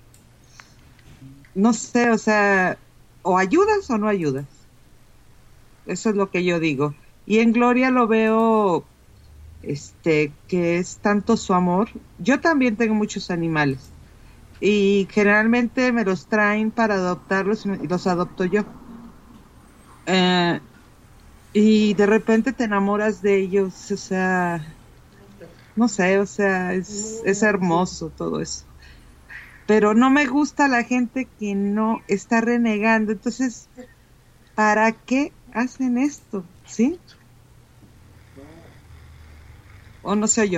No sé, o sea, o ayudas o no ayudas. Eso es lo que yo digo. Y en Gloria lo veo, este, que es tanto su amor. Yo también tengo muchos animales y generalmente me los traen para adoptarlos y los adopto yo. Eh, y de repente te enamoras de ellos, o sea, no sé, o sea, es, es hermoso todo eso. Pero no me gusta la gente que no está renegando. Entonces, ¿para qué hacen esto? ¿Sí? ¿O no sé yo?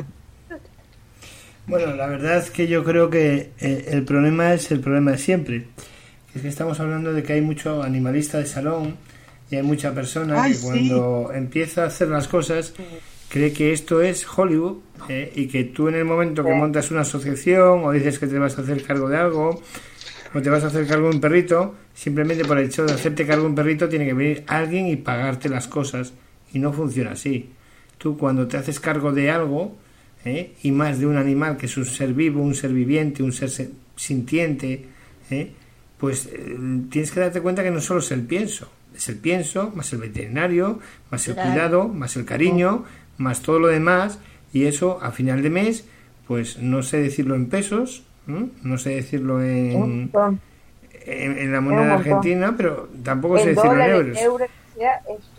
Bueno, la verdad es que yo creo que eh, el problema es el problema de siempre. Es que estamos hablando de que hay mucho animalista de salón y hay mucha persona Ay, que cuando sí. empieza a hacer las cosas cree que esto es Hollywood, eh, y que tú en el momento que montas una asociación o dices que te vas a hacer cargo de algo o te vas a hacer cargo de un perrito, simplemente por el hecho de hacerte cargo de un perrito tiene que venir alguien y pagarte las cosas, y no funciona así. Tú cuando te haces cargo de algo, ¿eh? y más de un animal que es un ser vivo, un ser viviente, un ser sintiente, ¿eh? pues eh, tienes que darte cuenta que no solo es el pienso, es el pienso, más el veterinario, más el cuidado, más el cariño, más todo lo demás, y eso a final de mes, pues no sé decirlo en pesos, ¿no? No sé decirlo en, en, en la moneda argentina, pero tampoco sé decirlo en euros. euros ya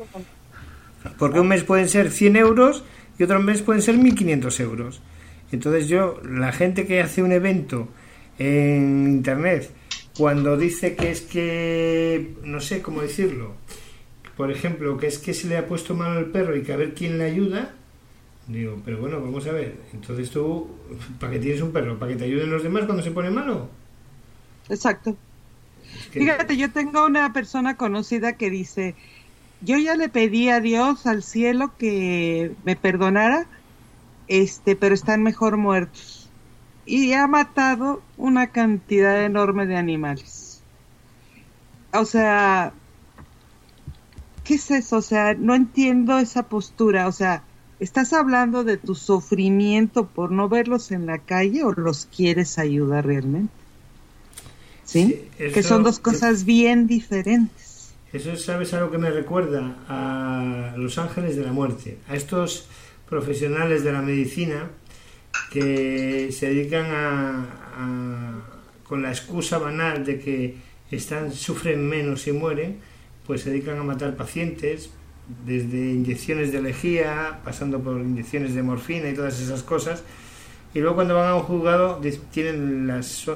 es Porque un mes pueden ser cien euros y otro mes pueden ser mil quinientos euros. Entonces yo, la gente que hace un evento en internet, cuando dice que es que, no sé cómo decirlo, por ejemplo, que es que se le ha puesto mal al perro y que a ver quién le ayuda, digo, pero bueno, vamos a ver, entonces tú, ¿para qué tienes un perro? ¿Para que te ayuden los demás cuando se pone malo? Exacto. Es que... Fíjate, yo tengo una persona conocida que dice, yo ya le pedí a Dios, al cielo, que me perdonara, este, pero están mejor muertos. Y ha matado una cantidad enorme de animales. O sea, ¿qué es eso? O sea, no entiendo esa postura. O sea, ¿estás hablando de tu sufrimiento por no verlos en la calle o los quieres ayudar realmente? ¿Sí? Sí, eso, que son dos cosas bien diferentes. Eso, ¿sabes a lo que me recuerda? A los ángeles de la muerte, a estos profesionales de la medicina que se dedican a, a con la excusa banal de que están sufren menos y mueren, pues se dedican a matar pacientes, desde inyecciones de lejía, pasando por inyecciones de morfina y todas esas cosas, y luego cuando van a un juzgado tienen las,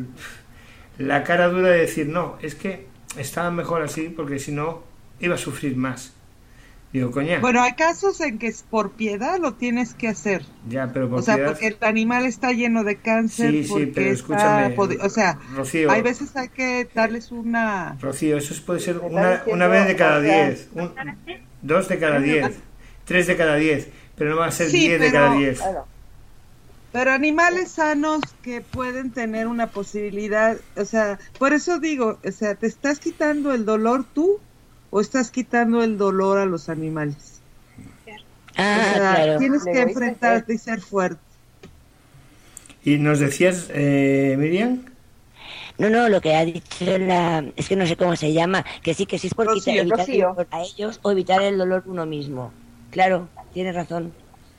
la cara dura de decir, no, es que estaba mejor así porque si no iba a sufrir más. Digo, coña. Bueno, hay casos en que es por piedad lo tienes que hacer. Ya, pero por o sea, piedad... porque el animal está lleno de cáncer. Sí, sí, pero escúchame. Está... O sea, Rocío, hay veces hay que darles una... Rocío, eso puede ser una, una vez de cada diez, un, dos de cada diez, tres de cada diez, pero no va a ser sí, diez pero... de cada diez. Pero animales sanos que pueden tener una posibilidad, o sea, por eso digo, o sea, ¿te estás quitando el dolor tú o estás quitando el dolor a los animales? Ah, o sea, claro. Tienes que enfrentarte y ser fuerte. ¿Y nos decías, eh, Miriam? No, no, lo que ha dicho la... es que no sé cómo se llama, que sí, que sí es por Rocío, quitar, evitar Rocío. el dolor a ellos o evitar el dolor uno mismo. Claro, tienes razón.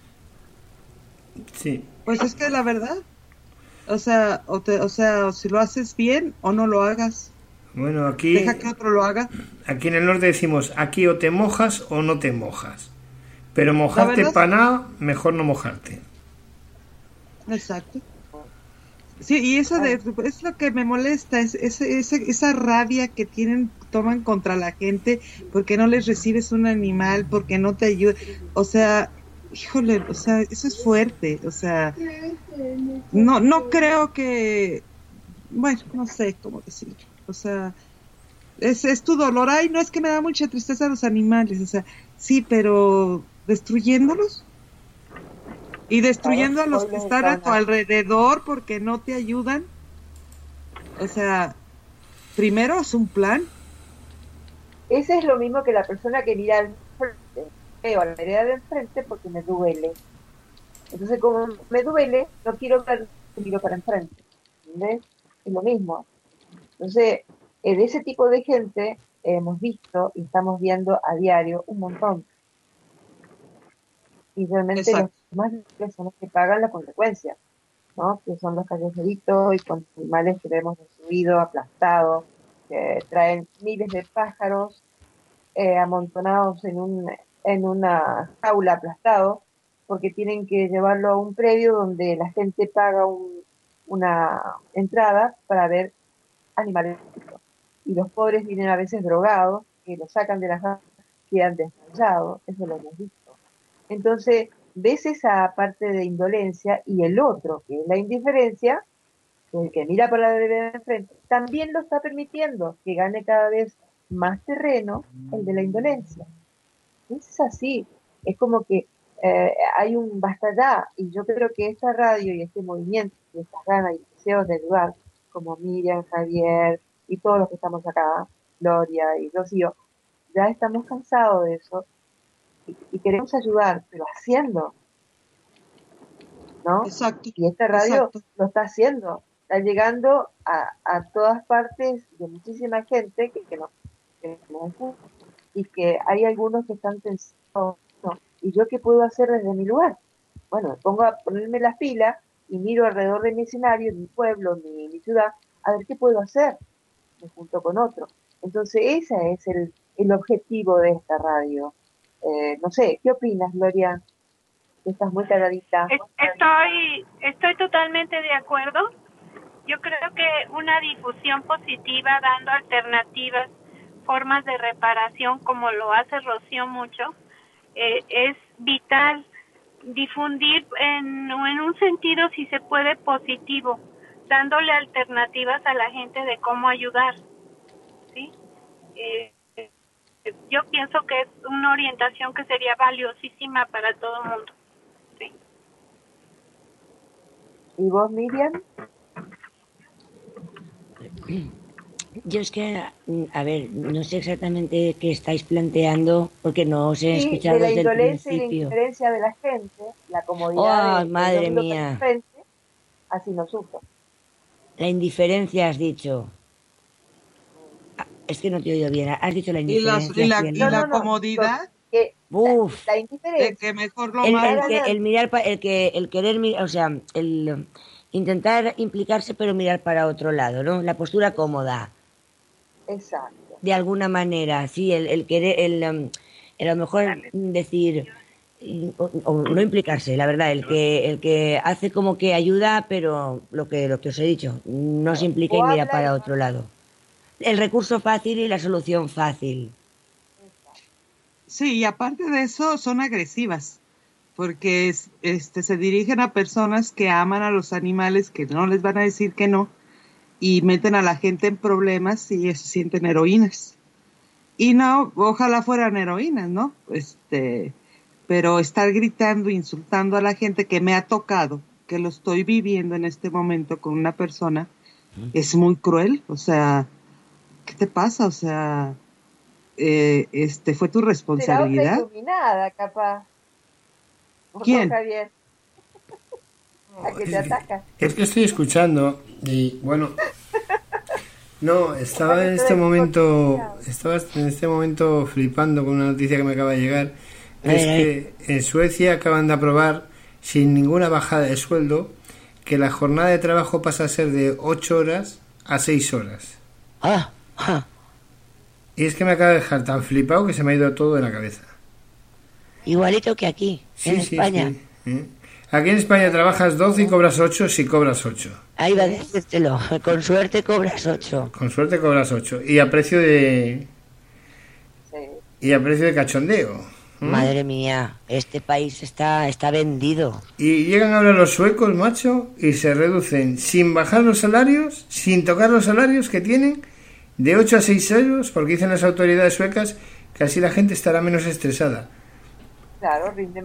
Sí. Pues es que la verdad, o sea, o, te, o sea, o si lo haces bien o no lo hagas. Bueno, aquí... Deja que otro lo haga. Aquí en el norte decimos, aquí o te mojas o no te mojas. Pero mojarte para nada, mejor no mojarte. Exacto. Sí, y eso de, es lo que me molesta, es, es, es, esa rabia que tienen, toman contra la gente porque no les recibes un animal, porque no te ayuda. O sea, híjole, o sea, eso es fuerte, o sea, no, no creo que, bueno, no sé cómo decirlo, o sea, es, es tu dolor, ay, no, es que me da mucha tristeza a los animales, o sea, sí, pero destruyéndolos, Y destruyendo a los Hoy que les están a están tu alrededor porque no te ayudan. O sea, primero es un plan. Ese es lo mismo que la persona que mira al frente. Veo a la vereda de enfrente porque me duele. Entonces, como me duele, no quiero ver, miro para enfrente. ¿Entendés? Es lo mismo. Entonces, eh, de ese tipo de gente eh, hemos visto y estamos viendo a diario un montón. Y realmente Exacto. los más débiles son los que pagan la consecuencia, ¿no? Que son los callejeritos y con animales que vemos destruidos, aplastados, que traen miles de pájaros eh, amontonados en un en una jaula aplastado, porque tienen que llevarlo a un predio donde la gente paga un, una entrada para ver animales. Y los pobres vienen a veces drogados, que los sacan de la jaula, quedan desmayados, eso lo hemos visto. Entonces, ves esa parte de indolencia y el otro, que es la indiferencia, el que mira por la vereda de enfrente, también lo está permitiendo que gane cada vez más terreno el de la indolencia. Es así, es como que eh, hay un basta ya, y yo creo que esta radio y este movimiento, y estas ganas y deseos de ayudar, como Miriam, Javier y todos los que estamos acá, Gloria y Rocío, ya estamos cansados de eso y, y queremos ayudar, pero haciendo, ¿no? Exacto. Y esta radio Exacto. lo está haciendo, está llegando a, a todas partes de muchísima gente que, que nos que nos escucha, y que hay algunos que están pensando, no, ¿y yo qué puedo hacer desde mi lugar? Bueno, me pongo a ponerme las pilas y miro alrededor de mi escenario, mi pueblo, mi, mi ciudad, a ver qué puedo hacer, me junto con otro. Entonces ese es el, el objetivo de esta radio. Eh, no sé, ¿qué opinas, Gloria? Estás muy calladita. Estoy, estoy totalmente de acuerdo. Yo creo que una difusión positiva, dando alternativas, formas de reparación, como lo hace Rocío mucho, eh, es vital. Difundir en, en un sentido, si se puede, positivo, dándole alternativas a la gente de cómo ayudar, ¿sí? Eh, yo pienso que es una orientación que sería valiosísima para todo el mundo, ¿sí? ¿Y vos, Miriam? Yo es que, a ver, no sé exactamente qué estáis planteando porque no os he Sí, escuchado de la desde el indolencia y la principio. indiferencia de la gente, la comodidad Oh, de, de madre no mía. frente, así nos sufre. La indiferencia has dicho. Ah, es que no te he oído bien. Has dicho la Y, las, indiferencia. y la, sí, el- y No, la no, no, comodidad que Uf. la, la de indiferencia, que mejor lo El, malo. el Mira, que, Ana. el mirar, pa- el que, el querer, mi- o sea, el intentar implicarse pero mirar para otro lado, ¿no? La postura cómoda, exacto. de alguna manera, sí, el, el querer, el, um, el a lo mejor decir, mm, o, o no implicarse, la verdad, el que, el que hace como que ayuda, pero lo que, lo que os he dicho, no se implica y O mira habla para y- otro lado. El recurso fácil y la solución fácil. Sí, y aparte de eso son agresivas, porque es- este, se dirigen a personas que aman a los animales, que no les van a decir que no, y meten a la gente en problemas y se sienten heroínas. Y no, ojalá fueran heroínas, ¿no? Este, pero estar gritando, insultando a la gente, que me ha tocado, que lo estoy viviendo en este momento con una persona, es muy cruel. O sea, ¿qué te pasa? O sea, eh, este, fue tu será otra responsabilidad. iluminada, capaz. ¿O no, ¿Quién? Javier? A que te ataca. Es que estoy escuchando y bueno, no, estaba en este momento, estaba en este momento flipando con una noticia que me acaba de llegar. Es que en Suecia acaban de aprobar, sin ninguna bajada de sueldo, que la jornada de trabajo pasa a ser de ocho horas a seis horas. Ah, ah. Y es que me acaba de dejar tan flipado que se me ha ido todo de la cabeza. Igualito que aquí, Sí, en sí, España. sí, ¿eh? Aquí en España trabajas doce y cobras ocho si cobras ocho. Ahí va a decírtelo. Con suerte cobras ocho. Con suerte cobras ocho. Y a precio de... Sí. Y a precio de cachondeo. ¿Mm? Madre mía, este país está, está vendido. Y llegan ahora los suecos, macho, y se reducen sin bajar los salarios, sin tocar los salarios que tienen, de ocho a seis euros, porque dicen las autoridades suecas que así la gente estará menos estresada. Claro, rinde más.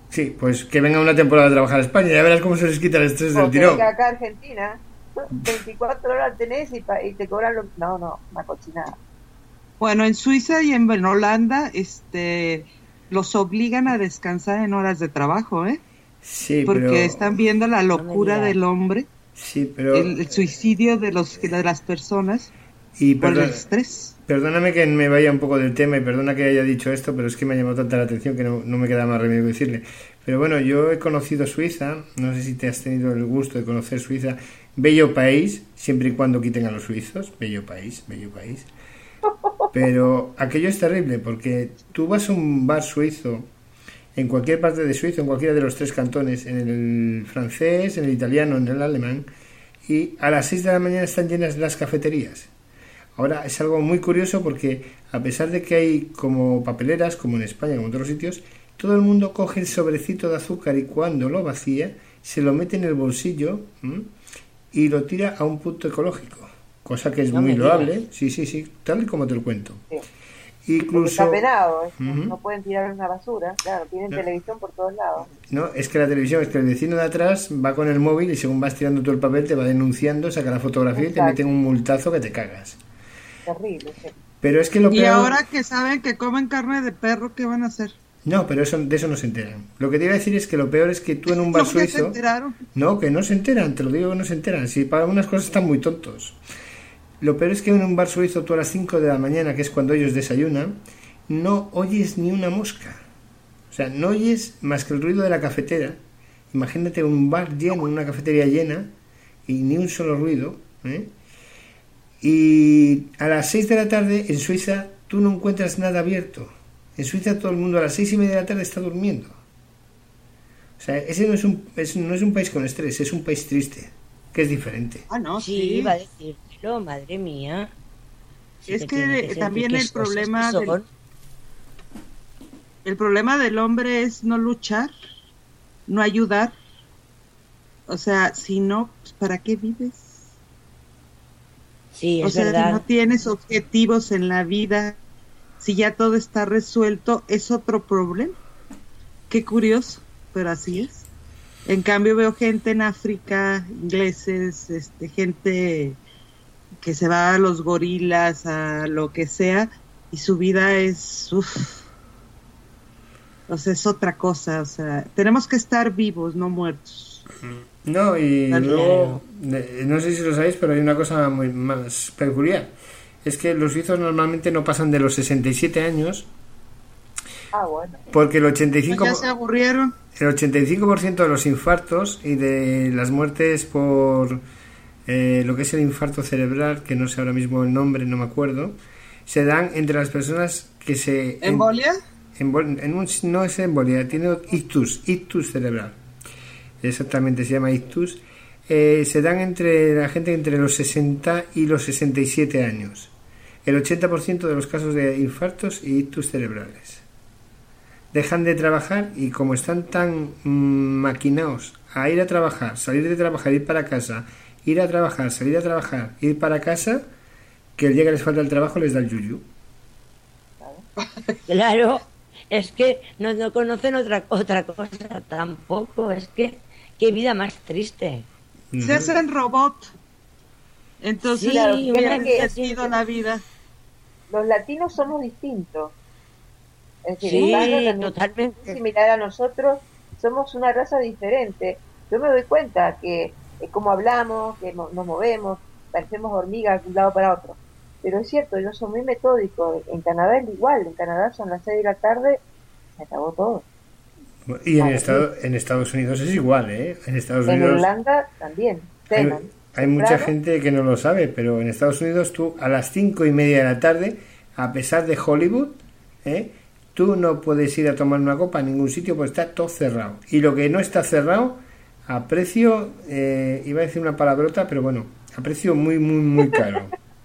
Sí, pues que venga una temporada a trabajar a España, ya verás cómo se les quita el estrés del O que tirón. venga acá a Argentina, veinticuatro horas tenés y, pa- y te cobran lo... No, no, una cochinada. Bueno, en Suiza y en, en Holanda, este, los obligan a descansar en horas de trabajo, ¿eh? Sí, Porque pero... están viendo la locura digas. del hombre, Sí, pero... el, el suicidio de los de las personas Y por el perdón, estrés. perdóname que me vaya un poco del tema y perdona que haya dicho esto, pero es que me ha llamado tanta la atención que no, no me queda más remedio que decirle. Pero bueno, yo he conocido Suiza, no sé si te has tenido el gusto de conocer Suiza, bello país, siempre y cuando quiten a los suizos, bello país, bello país. Pero aquello es terrible porque tú vas a un bar suizo, en cualquier parte de Suiza, en cualquiera de los tres cantones, en el francés, en el italiano, en el alemán, y a las seis de la mañana están llenas las cafeterías. Ahora es algo muy curioso porque a pesar de que hay como papeleras, como en España, como en otros sitios, todo el mundo coge el sobrecito de azúcar y cuando lo vacía, se lo mete en el bolsillo, ¿m? Y lo tira a un punto ecológico, cosa que es No muy me loable. digas. Sí, sí, sí, tal y como te lo cuento. Sí. Porque Incluso... está penado, esto, Ujú. no pueden tirar una basura, claro, tienen No. televisión por todos lados. No, es que la televisión, es que el vecino de atrás va con el móvil y según vas tirando tú el papel te va denunciando, saca la fotografía y te Exacto. meten un multazo que te cagas. Terrible, sí. Pero es que lo Y peor... ahora que saben que comen carne de perro, ¿qué van a hacer? No, pero eso, de eso no se enteran. Lo que te iba a decir es que lo peor es que tú en un bar ¿Cómo que se suizo... enteraron? No, que no se enteran, te lo digo que no se enteran. Si para unas cosas están muy tontos. Lo peor es que en un bar suizo tú a las cinco de la mañana, que es cuando ellos desayunan, no oyes ni una mosca. O sea, no oyes más que el ruido de la cafetera. Imagínate un bar lleno, una cafetería llena, y ni un solo ruido, ¿eh? Y a las seis de la tarde en Suiza tú no encuentras nada abierto. En Suiza todo el mundo a las seis y media de la tarde está durmiendo. O sea, ese no es un, es- no es un país con estrés, es un país triste, que es diferente. Ah, no, Sí, sí. iba a decirlo, madre mía. Sí Es que que tiene que ser, también ¿qué el cosas que problema del- son? El problema del hombre es no luchar, no ayudar. O sea, si no, pues, ¿para qué vives? Sí, O es sea, si verdad. no tienes objetivos en la vida, si ya todo está resuelto, es otro problema. Qué curioso, pero así es. En cambio veo gente en África, ingleses, este, gente que se va a los gorilas, a lo que sea, y su vida es, uff, o sea, es otra cosa. O sea, tenemos que estar vivos, no muertos. No, y Claro. luego, de- no sé si lo sabéis, pero hay una cosa muy más peculiar. Es que los suizos normalmente no pasan de los sesenta y siete años, Ah, bueno. porque el ochenta y cinco Ya se aburrieron. el ochenta y cinco por ciento de los infartos y de las muertes por eh, lo que es el infarto cerebral, que no sé ahora mismo el nombre, no me acuerdo, se dan entre las personas que se... en- ¿Embolia? Embol- en un, no es embolia, tiene ictus, ictus cerebral. Exactamente, se llama ictus. Eh, se dan entre la gente entre los sesenta y los sesenta y siete años. El ochenta por ciento de los casos de infartos y ictus cerebrales. Dejan de trabajar y como están tan mm, maquinados a ir a trabajar, salir de trabajar, ir para casa, ir a trabajar, salir a trabajar, ir para casa, que el día que les falta el trabajo les da el yuyu. Claro, es que no, no conocen otra, otra cosa tampoco. Es que, qué vida más triste. Se hacen robot. Entonces, Sí, Claro, ¿qué fíjate una que vida sentido la vida? los latinos somos distintos. Es decir, Sí, España también totalmente. es similar a nosotros, somos una raza diferente. Yo me doy cuenta que es como hablamos, que mo- nos movemos, parecemos hormigas de un lado para otro. Pero es cierto, yo soy muy metódico. En Canadá es igual, en Canadá son las seis de la tarde, se acabó todo. Y en, Vale. Estado- en Estados Unidos es igual, ¿eh? En Estados En Unidos Holanda también, hay, cenan. hay mucha temprano. gente que no lo sabe, pero en Estados Unidos tú a las cinco y media de la tarde, a pesar de Hollywood, ¿eh? Tú no puedes ir a tomar una copa a ningún sitio porque está todo cerrado. Y lo que no está cerrado, a precio, eh, iba a decir una palabrota, pero bueno, a precio muy, muy, muy caro.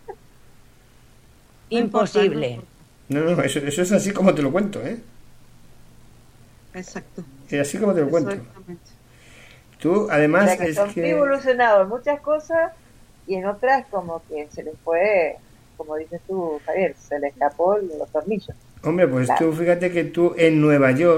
Imposible. No, no, eso, eso es así como te lo cuento, ¿eh? Exacto. Es así como te lo cuento. Exactamente. Tú, O además, sea que es son muy que... evolucionados en muchas cosas y en otras como que se les fue, como dices tú, Javier, se le escapó los tornillos. Hombre, pues Claro. tú fíjate que tú en Nueva York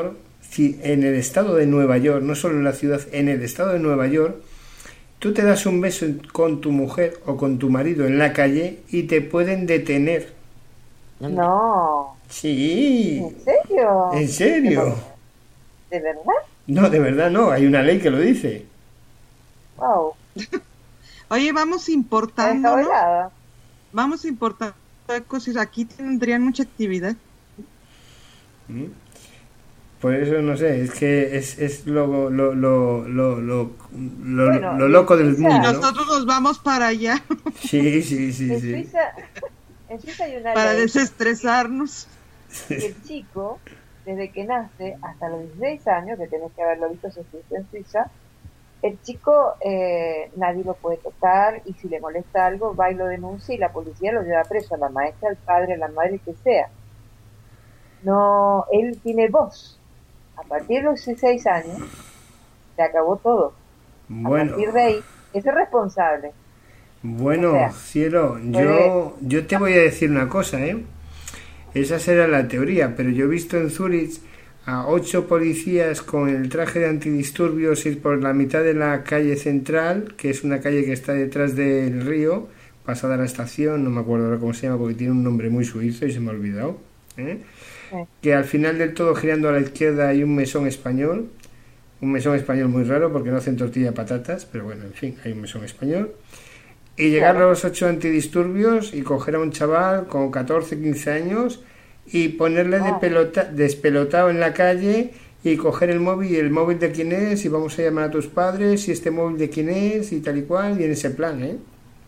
si en el estado de Nueva York, no solo en la ciudad, en el estado de Nueva York, tú te das un beso con tu mujer o con tu marido en la calle y te pueden detener. No. Sí. ¿En serio? ¿En serio? ¿De verdad? No, de verdad no, hay una ley que lo dice. Wow. Oye, vamos importando, ¿no? helada. Vamos importando cosas. Aquí tendrían mucha actividad. ¿Mm? Por eso no sé, es que es, es lo, lo, lo, lo, lo, lo, Bueno, lo loco del Suiza- mundo, Y ¿no? nosotros nos vamos para allá Sí, sí, sí, En sí. Suiza, en Suiza hay una para ley desestresarnos. que el chico, desde que nace hasta los dieciséis años, que tenés que haberlo visto si estuviste en Suiza, el chico eh, nadie lo puede tocar y si le molesta algo va y lo denuncia y la policía lo lleva preso, a la maestra, al padre, a la madre, que sea. No, él tiene voz. A partir de los dieciséis años se acabó todo. A Bueno, partir de ahí es el responsable. bueno, o sea, cielo, yo, yo te voy a decir una cosa, ¿eh? Esa será la teoría, pero yo he visto en Zúrich a ocho policías con el traje de antidisturbios ir por la mitad de la calle central, que es una calle que está detrás del río, pasada la estación, no me acuerdo ahora cómo se llama porque tiene un nombre muy suizo y se me ha olvidado, ¿eh? Sí. Que al final del todo, girando a la izquierda, hay un mesón español, un mesón español muy raro porque no hacen tortilla de patatas, pero bueno, en fin, hay un mesón español. Y llegar Claro. a los ocho antidisturbios y coger a un chaval con catorce, quince años y ponerle de Oh. pelota, despelotado en la calle y coger el móvil y el móvil de quién es y vamos a llamar a tus padres y este móvil de quién es y tal y cual y en ese plan, ¿eh?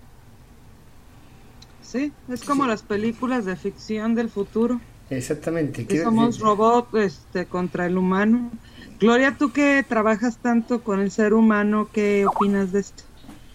Sí, es como las películas de ficción del futuro. Exactamente. Que Quiero somos decir- robots este, contra el humano. Gloria, tú que trabajas tanto con el ser humano, ¿qué opinas de esto?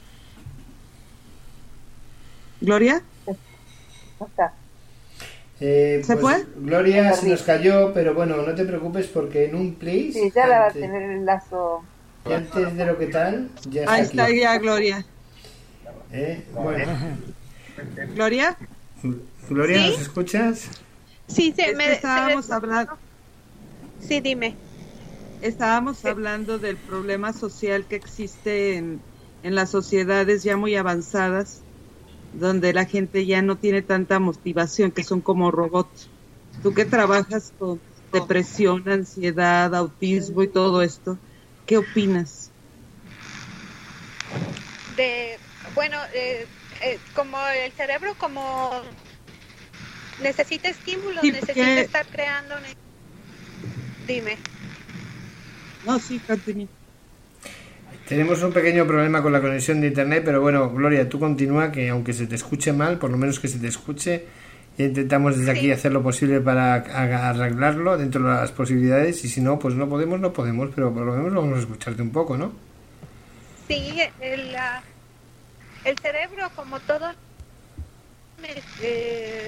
Gloria, No está. Eh, ¿Se pues, fue? Gloria Se se nos cayó, pero bueno, no te preocupes porque en un place, Sí, ya la va a antes, tener el lazo. y antes de lo que tal, ya está ahí aquí. está ya Gloria. ¿Eh? Bueno, Gloria, Gloria, ¿Sí? ¿nos escuchas? Sí, se es me... que se estábamos me- hablando, Sí, dime. estábamos hablando del problema social que existe en, en las sociedades ya muy avanzadas, donde la gente ya no tiene tanta motivación, que son como robots. Tú que trabajas con depresión, ansiedad, autismo y todo esto, ¿qué opinas? De, bueno, eh, eh, como el cerebro como necesita estímulos, Sí, necesita porque- estar creando. ne- Dime. No, sí, continúa. Tenemos un pequeño problema con la conexión de internet, pero bueno, Gloria, tú continúa, que aunque se te escuche mal, por lo menos que se te escuche, ya intentamos desde aquí Sí. hacer lo posible para a- arreglarlo dentro de las posibilidades, y si no, pues no podemos, no podemos, pero por lo menos vamos a escucharte un poco, ¿no? Sí, el, la- el cerebro, como todo, ne- eh,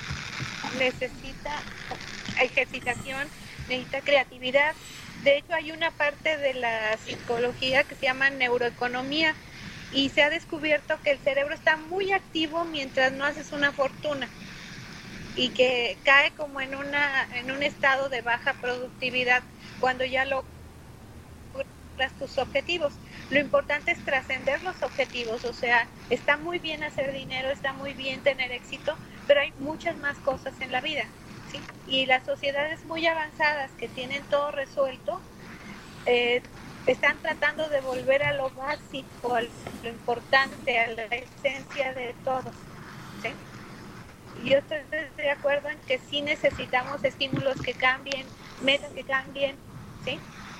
necesita ejercitación, necesita creatividad. De hecho, hay una parte de la psicología que se llama neuroeconomía y se ha descubierto que el cerebro está muy activo mientras no haces una fortuna y que cae como en una en un estado de baja productividad cuando ya logras tus objetivos. Lo importante es trascender los objetivos, o sea, está muy bien hacer dinero, está muy bien tener éxito, pero hay muchas más cosas en la vida, ¿sí? Y las sociedades muy avanzadas que tienen todo resuelto, eh, están tratando de volver a lo básico, a lo importante, a la esencia de todo, ¿sí? Yo estoy de acuerdo en que sí necesitamos estímulos que cambien, metas que cambien, ¿sí?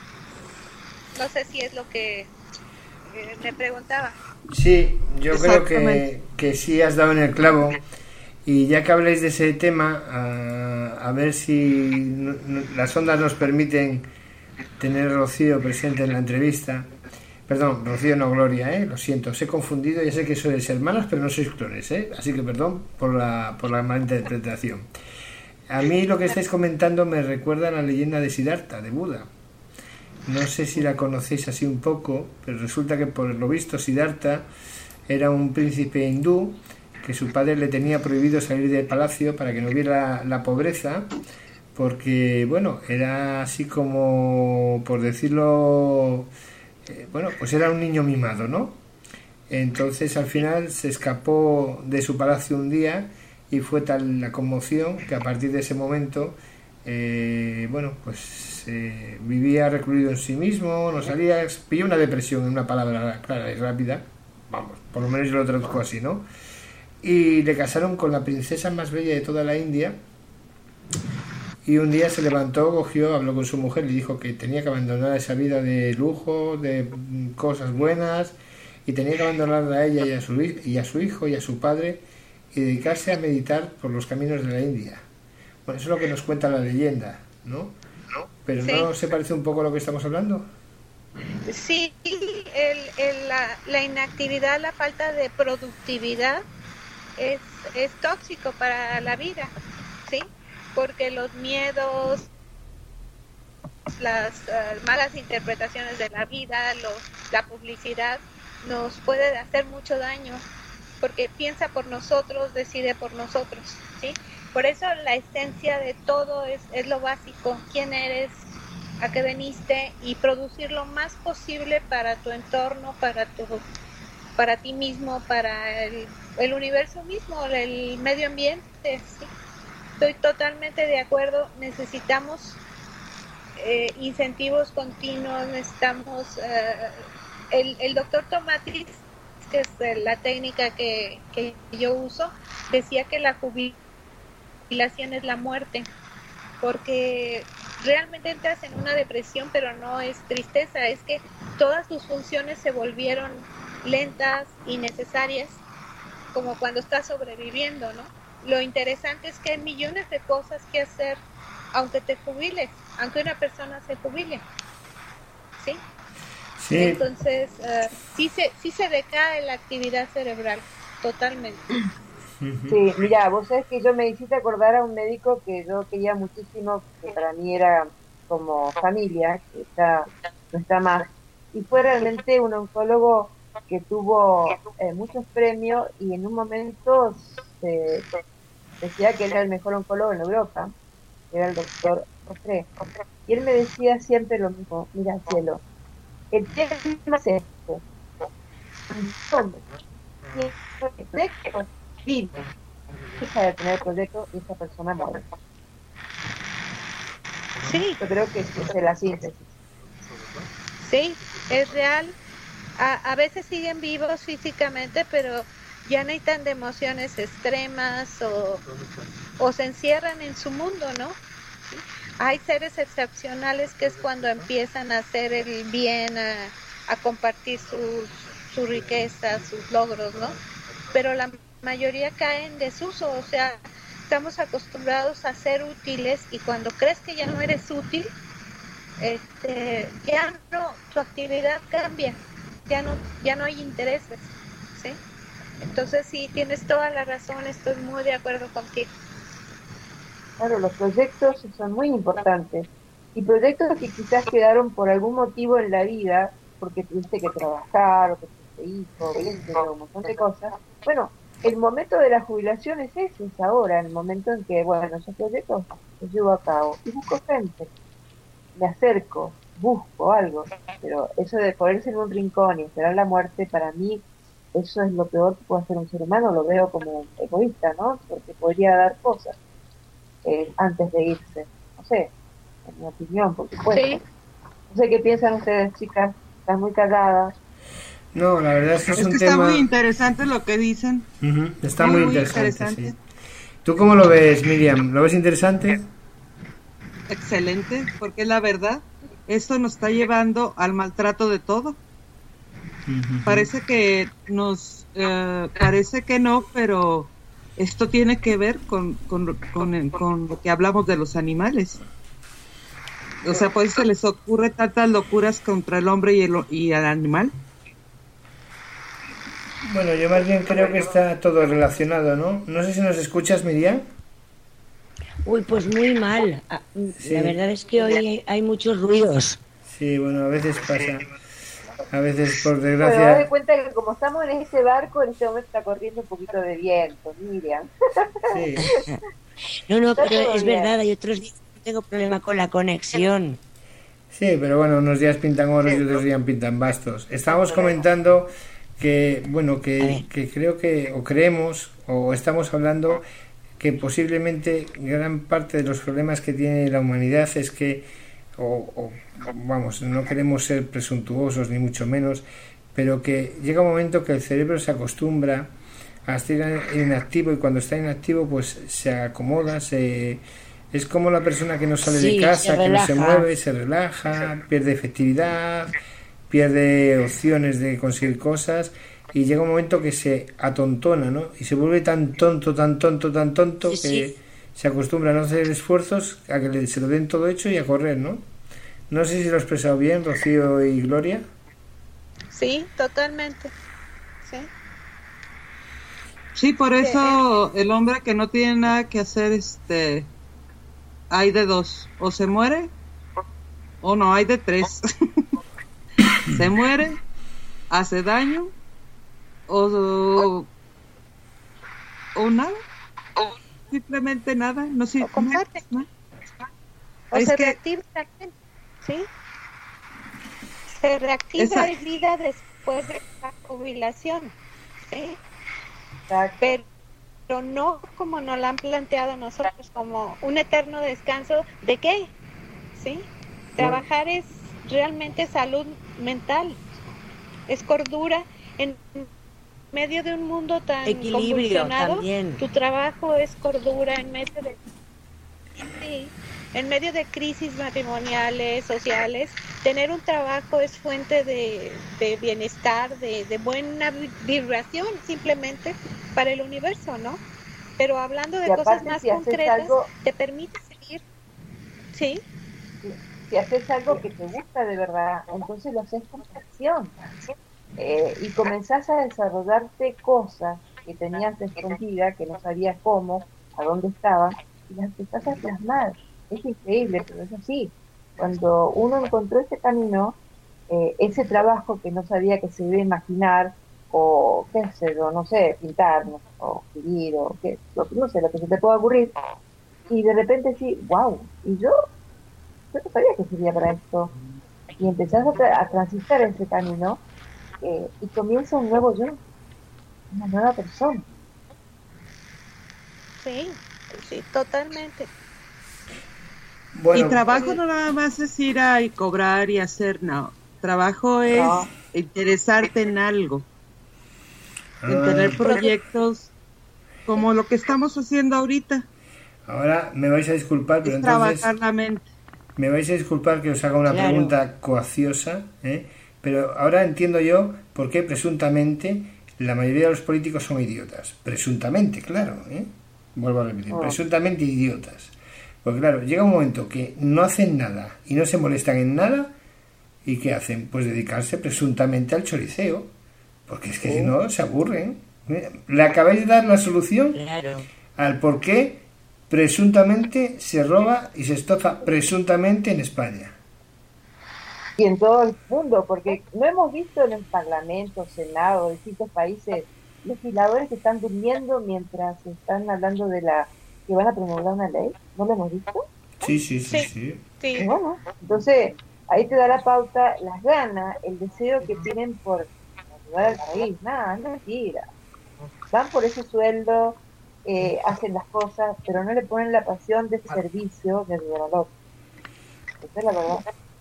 No sé si es lo que eh, me preguntaba. Sí, yo creo que, Exactamente. que sí has dado en el clavo. Y ya que habláis de ese tema, a, a ver si no- no- las ondas nos permiten tener a Rocío presente en la entrevista. Perdón, Rocío no Gloria, ¿eh? Lo siento, os he confundido, ya sé que sois hermanas, pero no sois clones, ¿eh? Así que perdón por la, por la mala interpretación. A mí lo que estáis comentando me recuerda a la leyenda de Siddhartha, de Buda. No sé si la conocéis así un poco, pero resulta que por lo visto Siddhartha era un príncipe hindú que su padre le tenía prohibido salir del palacio para que no viera la pobreza, porque, bueno, era así como, por decirlo, eh, bueno, pues era un niño mimado, ¿no? Entonces al final se escapó de su palacio un día y fue tal la conmoción que a partir de ese momento, eh, bueno, pues eh, vivía recluido en sí mismo, no salía, pilló una depresión, en una palabra clara y rápida, vamos, por lo menos yo lo traduzco así, ¿no? Y le casaron con la princesa más bella de toda la India. Y un día se levantó, cogió, habló con su mujer, le dijo que tenía que abandonar esa vida de lujo, de cosas buenas, y tenía que abandonarla a ella y a su, y a su hijo y a su padre y dedicarse a meditar por los caminos de la India. Bueno, eso es lo que nos cuenta la leyenda, ¿no? Pero Sí. ¿no se parece un poco a lo que estamos hablando? Sí, el, el, la, la inactividad, la falta de productividad es, es tóxico para la vida, ¿sí? Porque los miedos, las uh, malas interpretaciones de la vida, lo, la publicidad, nos puede hacer mucho daño, porque piensa por nosotros, decide por nosotros, ¿sí? Por eso la esencia de todo es, es lo básico: quién eres, a qué veniste, y producir lo más posible para tu entorno, para tu, para ti mismo, para el, el universo mismo, el medio ambiente, ¿sí? Estoy totalmente de acuerdo. Necesitamos eh, incentivos continuos, necesitamos eh, el, el doctor Tomatis, que es eh, la técnica que, que yo uso, decía que la jubilación es la muerte, porque realmente entras en una depresión, pero no es tristeza, es que todas tus funciones se volvieron lentas, innecesarias, como cuando estás sobreviviendo, ¿no? Lo interesante es que hay millones de cosas que hacer, aunque te jubiles, aunque una persona se jubile, ¿sí? Sí. Entonces, uh, sí, se, sí se decae la actividad cerebral, totalmente. Sí, mira, vos sabés que yo me hiciste acordar a un médico que yo quería muchísimo, que para mí era como familia, que está, no está más, y fue realmente un oncólogo que tuvo eh, muchos premios, y en un momento se decía que era el mejor oncólogo en Europa, que era el doctor José, y él me decía siempre lo mismo: mira, cielo, el tema es este, vive, deja de tener proyecto y esa persona muere. Sí. Yo creo que es, es la síntesis. Sí, es real. A, a veces siguen vivos físicamente, pero ya necesitan de emociones extremas o, o se encierran en su mundo, ¿no? ¿Sí? Hay seres excepcionales que es cuando empiezan a hacer el bien, a, a compartir sus, su riqueza, sus logros, ¿no? Pero la mayoría caen en desuso, o sea, estamos acostumbrados a ser útiles, y cuando crees que ya no eres útil, este, ya no, tu actividad cambia, ya no, ya no hay intereses, ¿sí? Entonces sí, tienes toda la razón, estoy muy de acuerdo contigo. Claro, los proyectos son muy importantes, y proyectos que quizás quedaron por algún motivo en la vida, porque tuviste que trabajar, o que tuviste hijos, ¿viste? O un montón de cosas. Bueno, el momento de la jubilación es ese, es ahora, el momento en que, bueno, esos proyectos los llevo a cabo, y busco gente, me acerco, busco algo, pero eso de ponerse en un rincón y esperar la muerte, para mí, eso es lo peor que puede hacer un ser humano. Lo veo como egoísta, ¿no? Porque podría dar cosas eh, antes de irse, no sé, en mi opinión, por supuesto. Sí. No sé qué piensan ustedes, chicas, están muy calladas. No, la verdad es que es, Es un que tema... está muy interesante lo que dicen. Uh-huh. Está Muy, muy, muy interesante, interesante. sí. ¿Tú cómo lo ves, Miriam? ¿Lo ves interesante? Excelente, porque la verdad, esto nos está llevando al maltrato de todo. Uh-huh. Parece que nos, eh, parece que no, pero esto tiene que ver con, con, con, con lo que hablamos de los animales. O sea, pues se les ocurre tantas locuras contra el hombre y el, y el animal. Bueno, yo más bien creo que está todo relacionado, ¿no? No sé si nos escuchas, Miriam. Uy, pues muy mal. Ah, Sí. La verdad es que hoy hay, hay muchos ruidos. Sí, bueno, a veces pasa. A veces, por Bueno, haz de desgracia... cuenta que como estamos en ese barco, en este momento está corriendo un poquito de viento, Miriam. Sí. No, no, Está pero todo es bien. verdad, hay otros días tengo problema con la conexión. Sí, pero bueno, unos días pintan oros y otros días pintan bastos. Estábamos comentando que, bueno, que, que creo que, o creemos, o estamos hablando que posiblemente gran parte de los problemas que tiene la humanidad es que, o, o vamos, no queremos ser presuntuosos ni mucho menos, pero que llega un momento que el cerebro se acostumbra a estar inactivo y cuando está inactivo pues se acomoda, se es como la persona que no sale Sí, de casa, se que no se relaja. mueve, se relaja, pierde efectividad, pierde opciones de conseguir cosas y llega un momento que se atontona, ¿no? Y se vuelve tan tonto, tan tonto, tan tonto Sí, que sí. se acostumbra a no hacer esfuerzos, a que le- se lo den todo hecho y a correr, ¿no? No sé si lo he expresado bien, Rocío y Gloria. Sí, totalmente. Sí. Sí, por eso el hombre que no tiene nada que hacer, este, hay de dos, o se muere, o no, hay de tres. Se muere, hace daño, o, o nada, simplemente nada, no O sirve. comparte. ¿no? O Es se que- reactiva también, ¿sí? Se reactiva Esa- la vida después de la jubilación, ¿sí? Exacto. Pero, pero no como nos lo han planteado nosotros, como un eterno descanso. ¿De qué? ¿Sí? Trabajar es realmente salud mental, es cordura en medio de un mundo tan Equilibrio convulsionado. también. Tu trabajo es cordura en medio de sí, en medio de crisis matrimoniales, sociales. Tener un trabajo es fuente de, de bienestar, de, de buena vi- vibración simplemente para el universo, ¿no? Pero hablando de Y cosas aparte, más si haces concretas, algo- te permite seguir. Sí, Si haces algo que te gusta de verdad, entonces lo haces con pasión. Eh, y comenzás a desarrollarte cosas que tenías escondidas, que no sabías cómo, a dónde estaban, y las empezás a plasmar. Es increíble, pero es así. Cuando uno encontró ese camino, eh, ese trabajo que no sabía que se iba a imaginar, o qué sé yo, no sé, pintar, no, o escribir, o qué, lo- no sé, lo que se te pueda ocurrir, y de repente sí, wow, y yo, yo no sabía que sería para esto. Y empezás a, tra- a transitar ese camino, eh, y comienza un nuevo yo, una nueva persona. sí, sí, totalmente. Bueno, Y trabajo no nada más es ir a y cobrar y hacer, no. Trabajo es No. interesarte en algo, en ah, tener proyectos como lo que estamos haciendo ahorita, ahora me vais a disculpar, pero es entonces trabajar la mente. me vais a disculpar que os haga una Claro. pregunta coaciosa, ¿eh? Pero ahora entiendo yo por qué presuntamente la mayoría de los políticos son idiotas. Presuntamente, claro, ¿eh? Vuelvo a repetir, Oh. presuntamente idiotas. Pues claro, llega un momento que no hacen nada y no se molestan en nada, ¿y qué hacen? Pues dedicarse presuntamente al choriceo, porque es que si no se aburren. Mira, le acabáis de dar la solución Claro. al por qué presuntamente se roba y se estofa presuntamente en España. Y en todo el mundo, porque no hemos visto en el Parlamento, Senado, distintos países, legisladores que están durmiendo mientras están hablando de la que van a promulgar una ley. ¿No lo hemos visto? Sí, sí, sí, Sí. sí. Sí, Y bueno, entonces ahí te da la pauta, las ganas, el deseo que tienen por ayudar al país. Nada, no es mentira. Van por ese sueldo, eh, hacen las cosas, pero no le ponen la pasión de servicio de ayudar al otro. Esa es la verdad.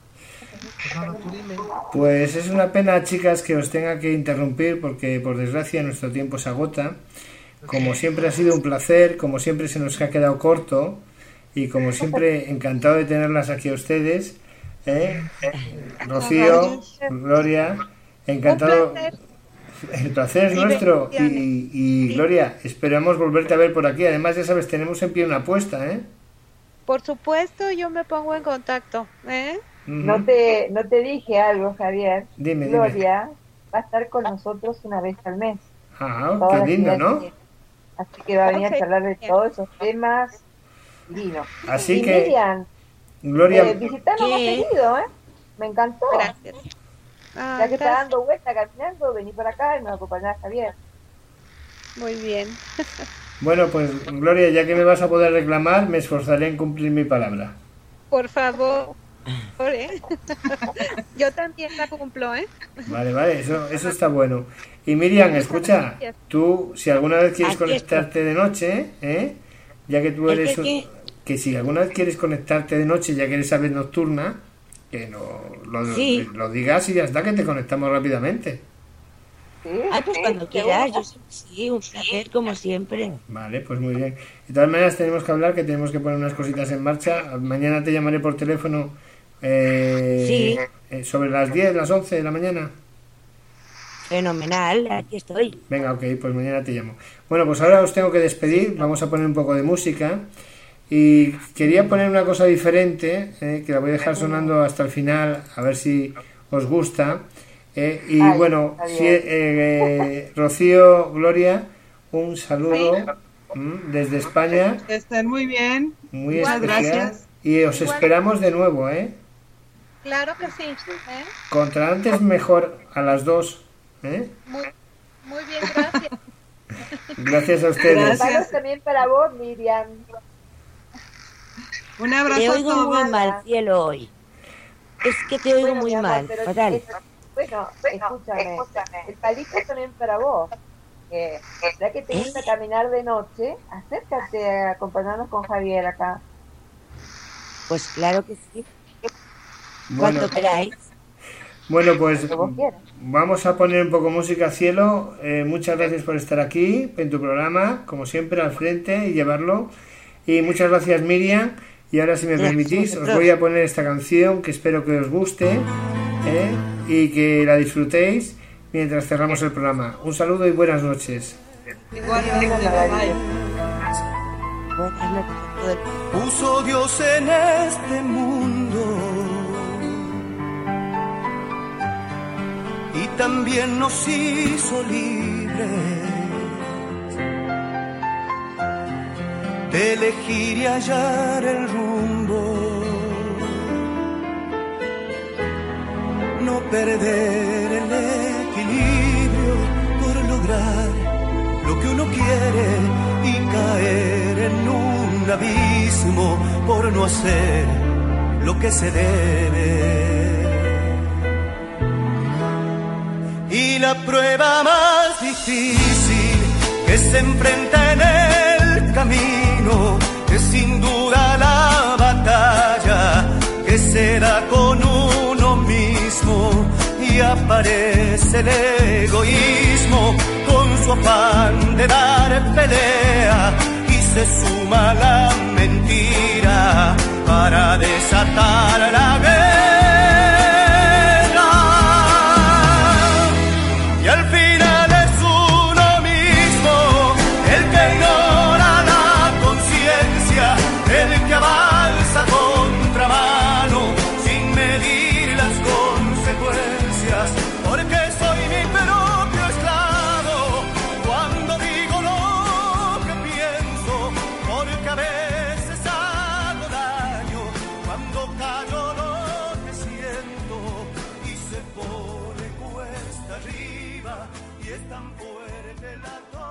Pues es una pena, chicas, que os tenga que interrumpir porque por desgracia nuestro tiempo se agota. Como siempre ha sido un placer, como siempre se nos ha quedado corto y como siempre encantado de tenerlas aquí a ustedes. ¿eh? Rocío, Gloria, encantado. Un placer. El placer es Y nuestro y, bendiciones. y Gloria, esperamos volverte a ver por aquí. Además, ya sabes, tenemos en pie una apuesta, ¿eh? Por supuesto, yo me pongo en contacto, ¿eh? Ujú. No te, no te dije algo, Javier. Dime, dime. Gloria va a estar con nosotros una vez al mes. Ah, Todas qué las lindo, ideas ¿no? que tiene. Así que va a venir Ok. a charlar de todos esos temas divinos. Así y que, Miriam, Gloria, eh, visitanos más ¿Qué? seguido, ¿eh? Me encantó. Gracias. Ah, Ya que está gracias. dando vuelta caminando, vení para acá y nos acompañás, Javier. Muy bien. bueno, pues Gloria, ya que me vas a poder reclamar, me esforzaré en cumplir mi palabra. Por favor. ¿Eh? Yo también la cumplo, ¿eh? Vale, vale, eso, eso está bueno. Y Miriam, escucha, tú, si alguna vez quieres Aquí conectarte de noche, ¿eh? Ya que tú ¿El eres... qué, un- qué? Que si alguna vez quieres conectarte de noche, ya que eres ave nocturna, que no lo, Sí. lo digas y ya está, que te conectamos rápidamente. Sí, Ay, pues sí, cuando qué quieras, bueno. yo sí, sí, un placer como siempre. Vale, pues muy bien. De todas maneras tenemos que hablar, que tenemos que poner unas cositas en marcha. Mañana te llamaré por teléfono eh, Sí. eh, sobre las diez, las once de la mañana. Fenomenal, aquí estoy. Venga, ok, pues mañana te llamo. Bueno, pues ahora os tengo que despedir, vamos a poner un poco de música. Y quería poner una cosa diferente, eh, que la voy a dejar sonando hasta el final, a ver si os gusta. Eh, y Ay, bueno, está si, bien. eh, Rocío, Gloria, un saludo mm, desde España, Que estén muy bien. muy Muchas especial. gracias. Y os esperamos de nuevo, ¿eh? Claro que sí. ¿eh? Contra antes mejor a las dos. ¿eh? Muy, muy bien, gracias. Gracias a ustedes. Gracias. Saludos también para vos, Miriam. Un Te abrazo a oigo muy todos. mal, cielo, hoy. Es que te oigo Bueno, muy mi amor, mal, pero fatal. es- bueno, escúchame, el palito es también para vos. Eh, ya que te gusta caminar de noche, acércate a acompañarnos con Javier acá. Pues claro que sí, Bueno, cuando queráis. bueno, pues Cuando vos quieras. vamos a poner un poco música, cielo. Eh, muchas gracias por estar aquí en tu programa, como siempre, al frente y llevarlo. Y muchas gracias, Miriam. Y ahora, si me Gracias, permitís, os vosotros. voy a poner esta canción que espero que os guste, ¿eh? Y que la disfrutéis mientras cerramos el programa. Un saludo y buenas noches. Igualmente, bye. Buenas noches a todo el mundo. Puso Dios en este mundo y también nos hizo libres de elegir y hallar el rumbo, no perder el equilibrio por lograr lo que uno quiere y caer en un abismo por no hacer lo que se debe. Y la prueba más difícil que se enfrenta en el camino es sin duda la batalla que se da con uno mismo, y aparece el egoísmo con su afán de dar pelea, y se suma la mentira para desatar la guerra. Y al final es uno mismo el que ignora la conciencia, el que avanza contramano sin medir las consecuencias, porque soy mi propio esclavo cuando digo lo que pienso, porque a veces hago daño cuando callo lo que siento, y se pone cuesta arriba y es tan fuerte la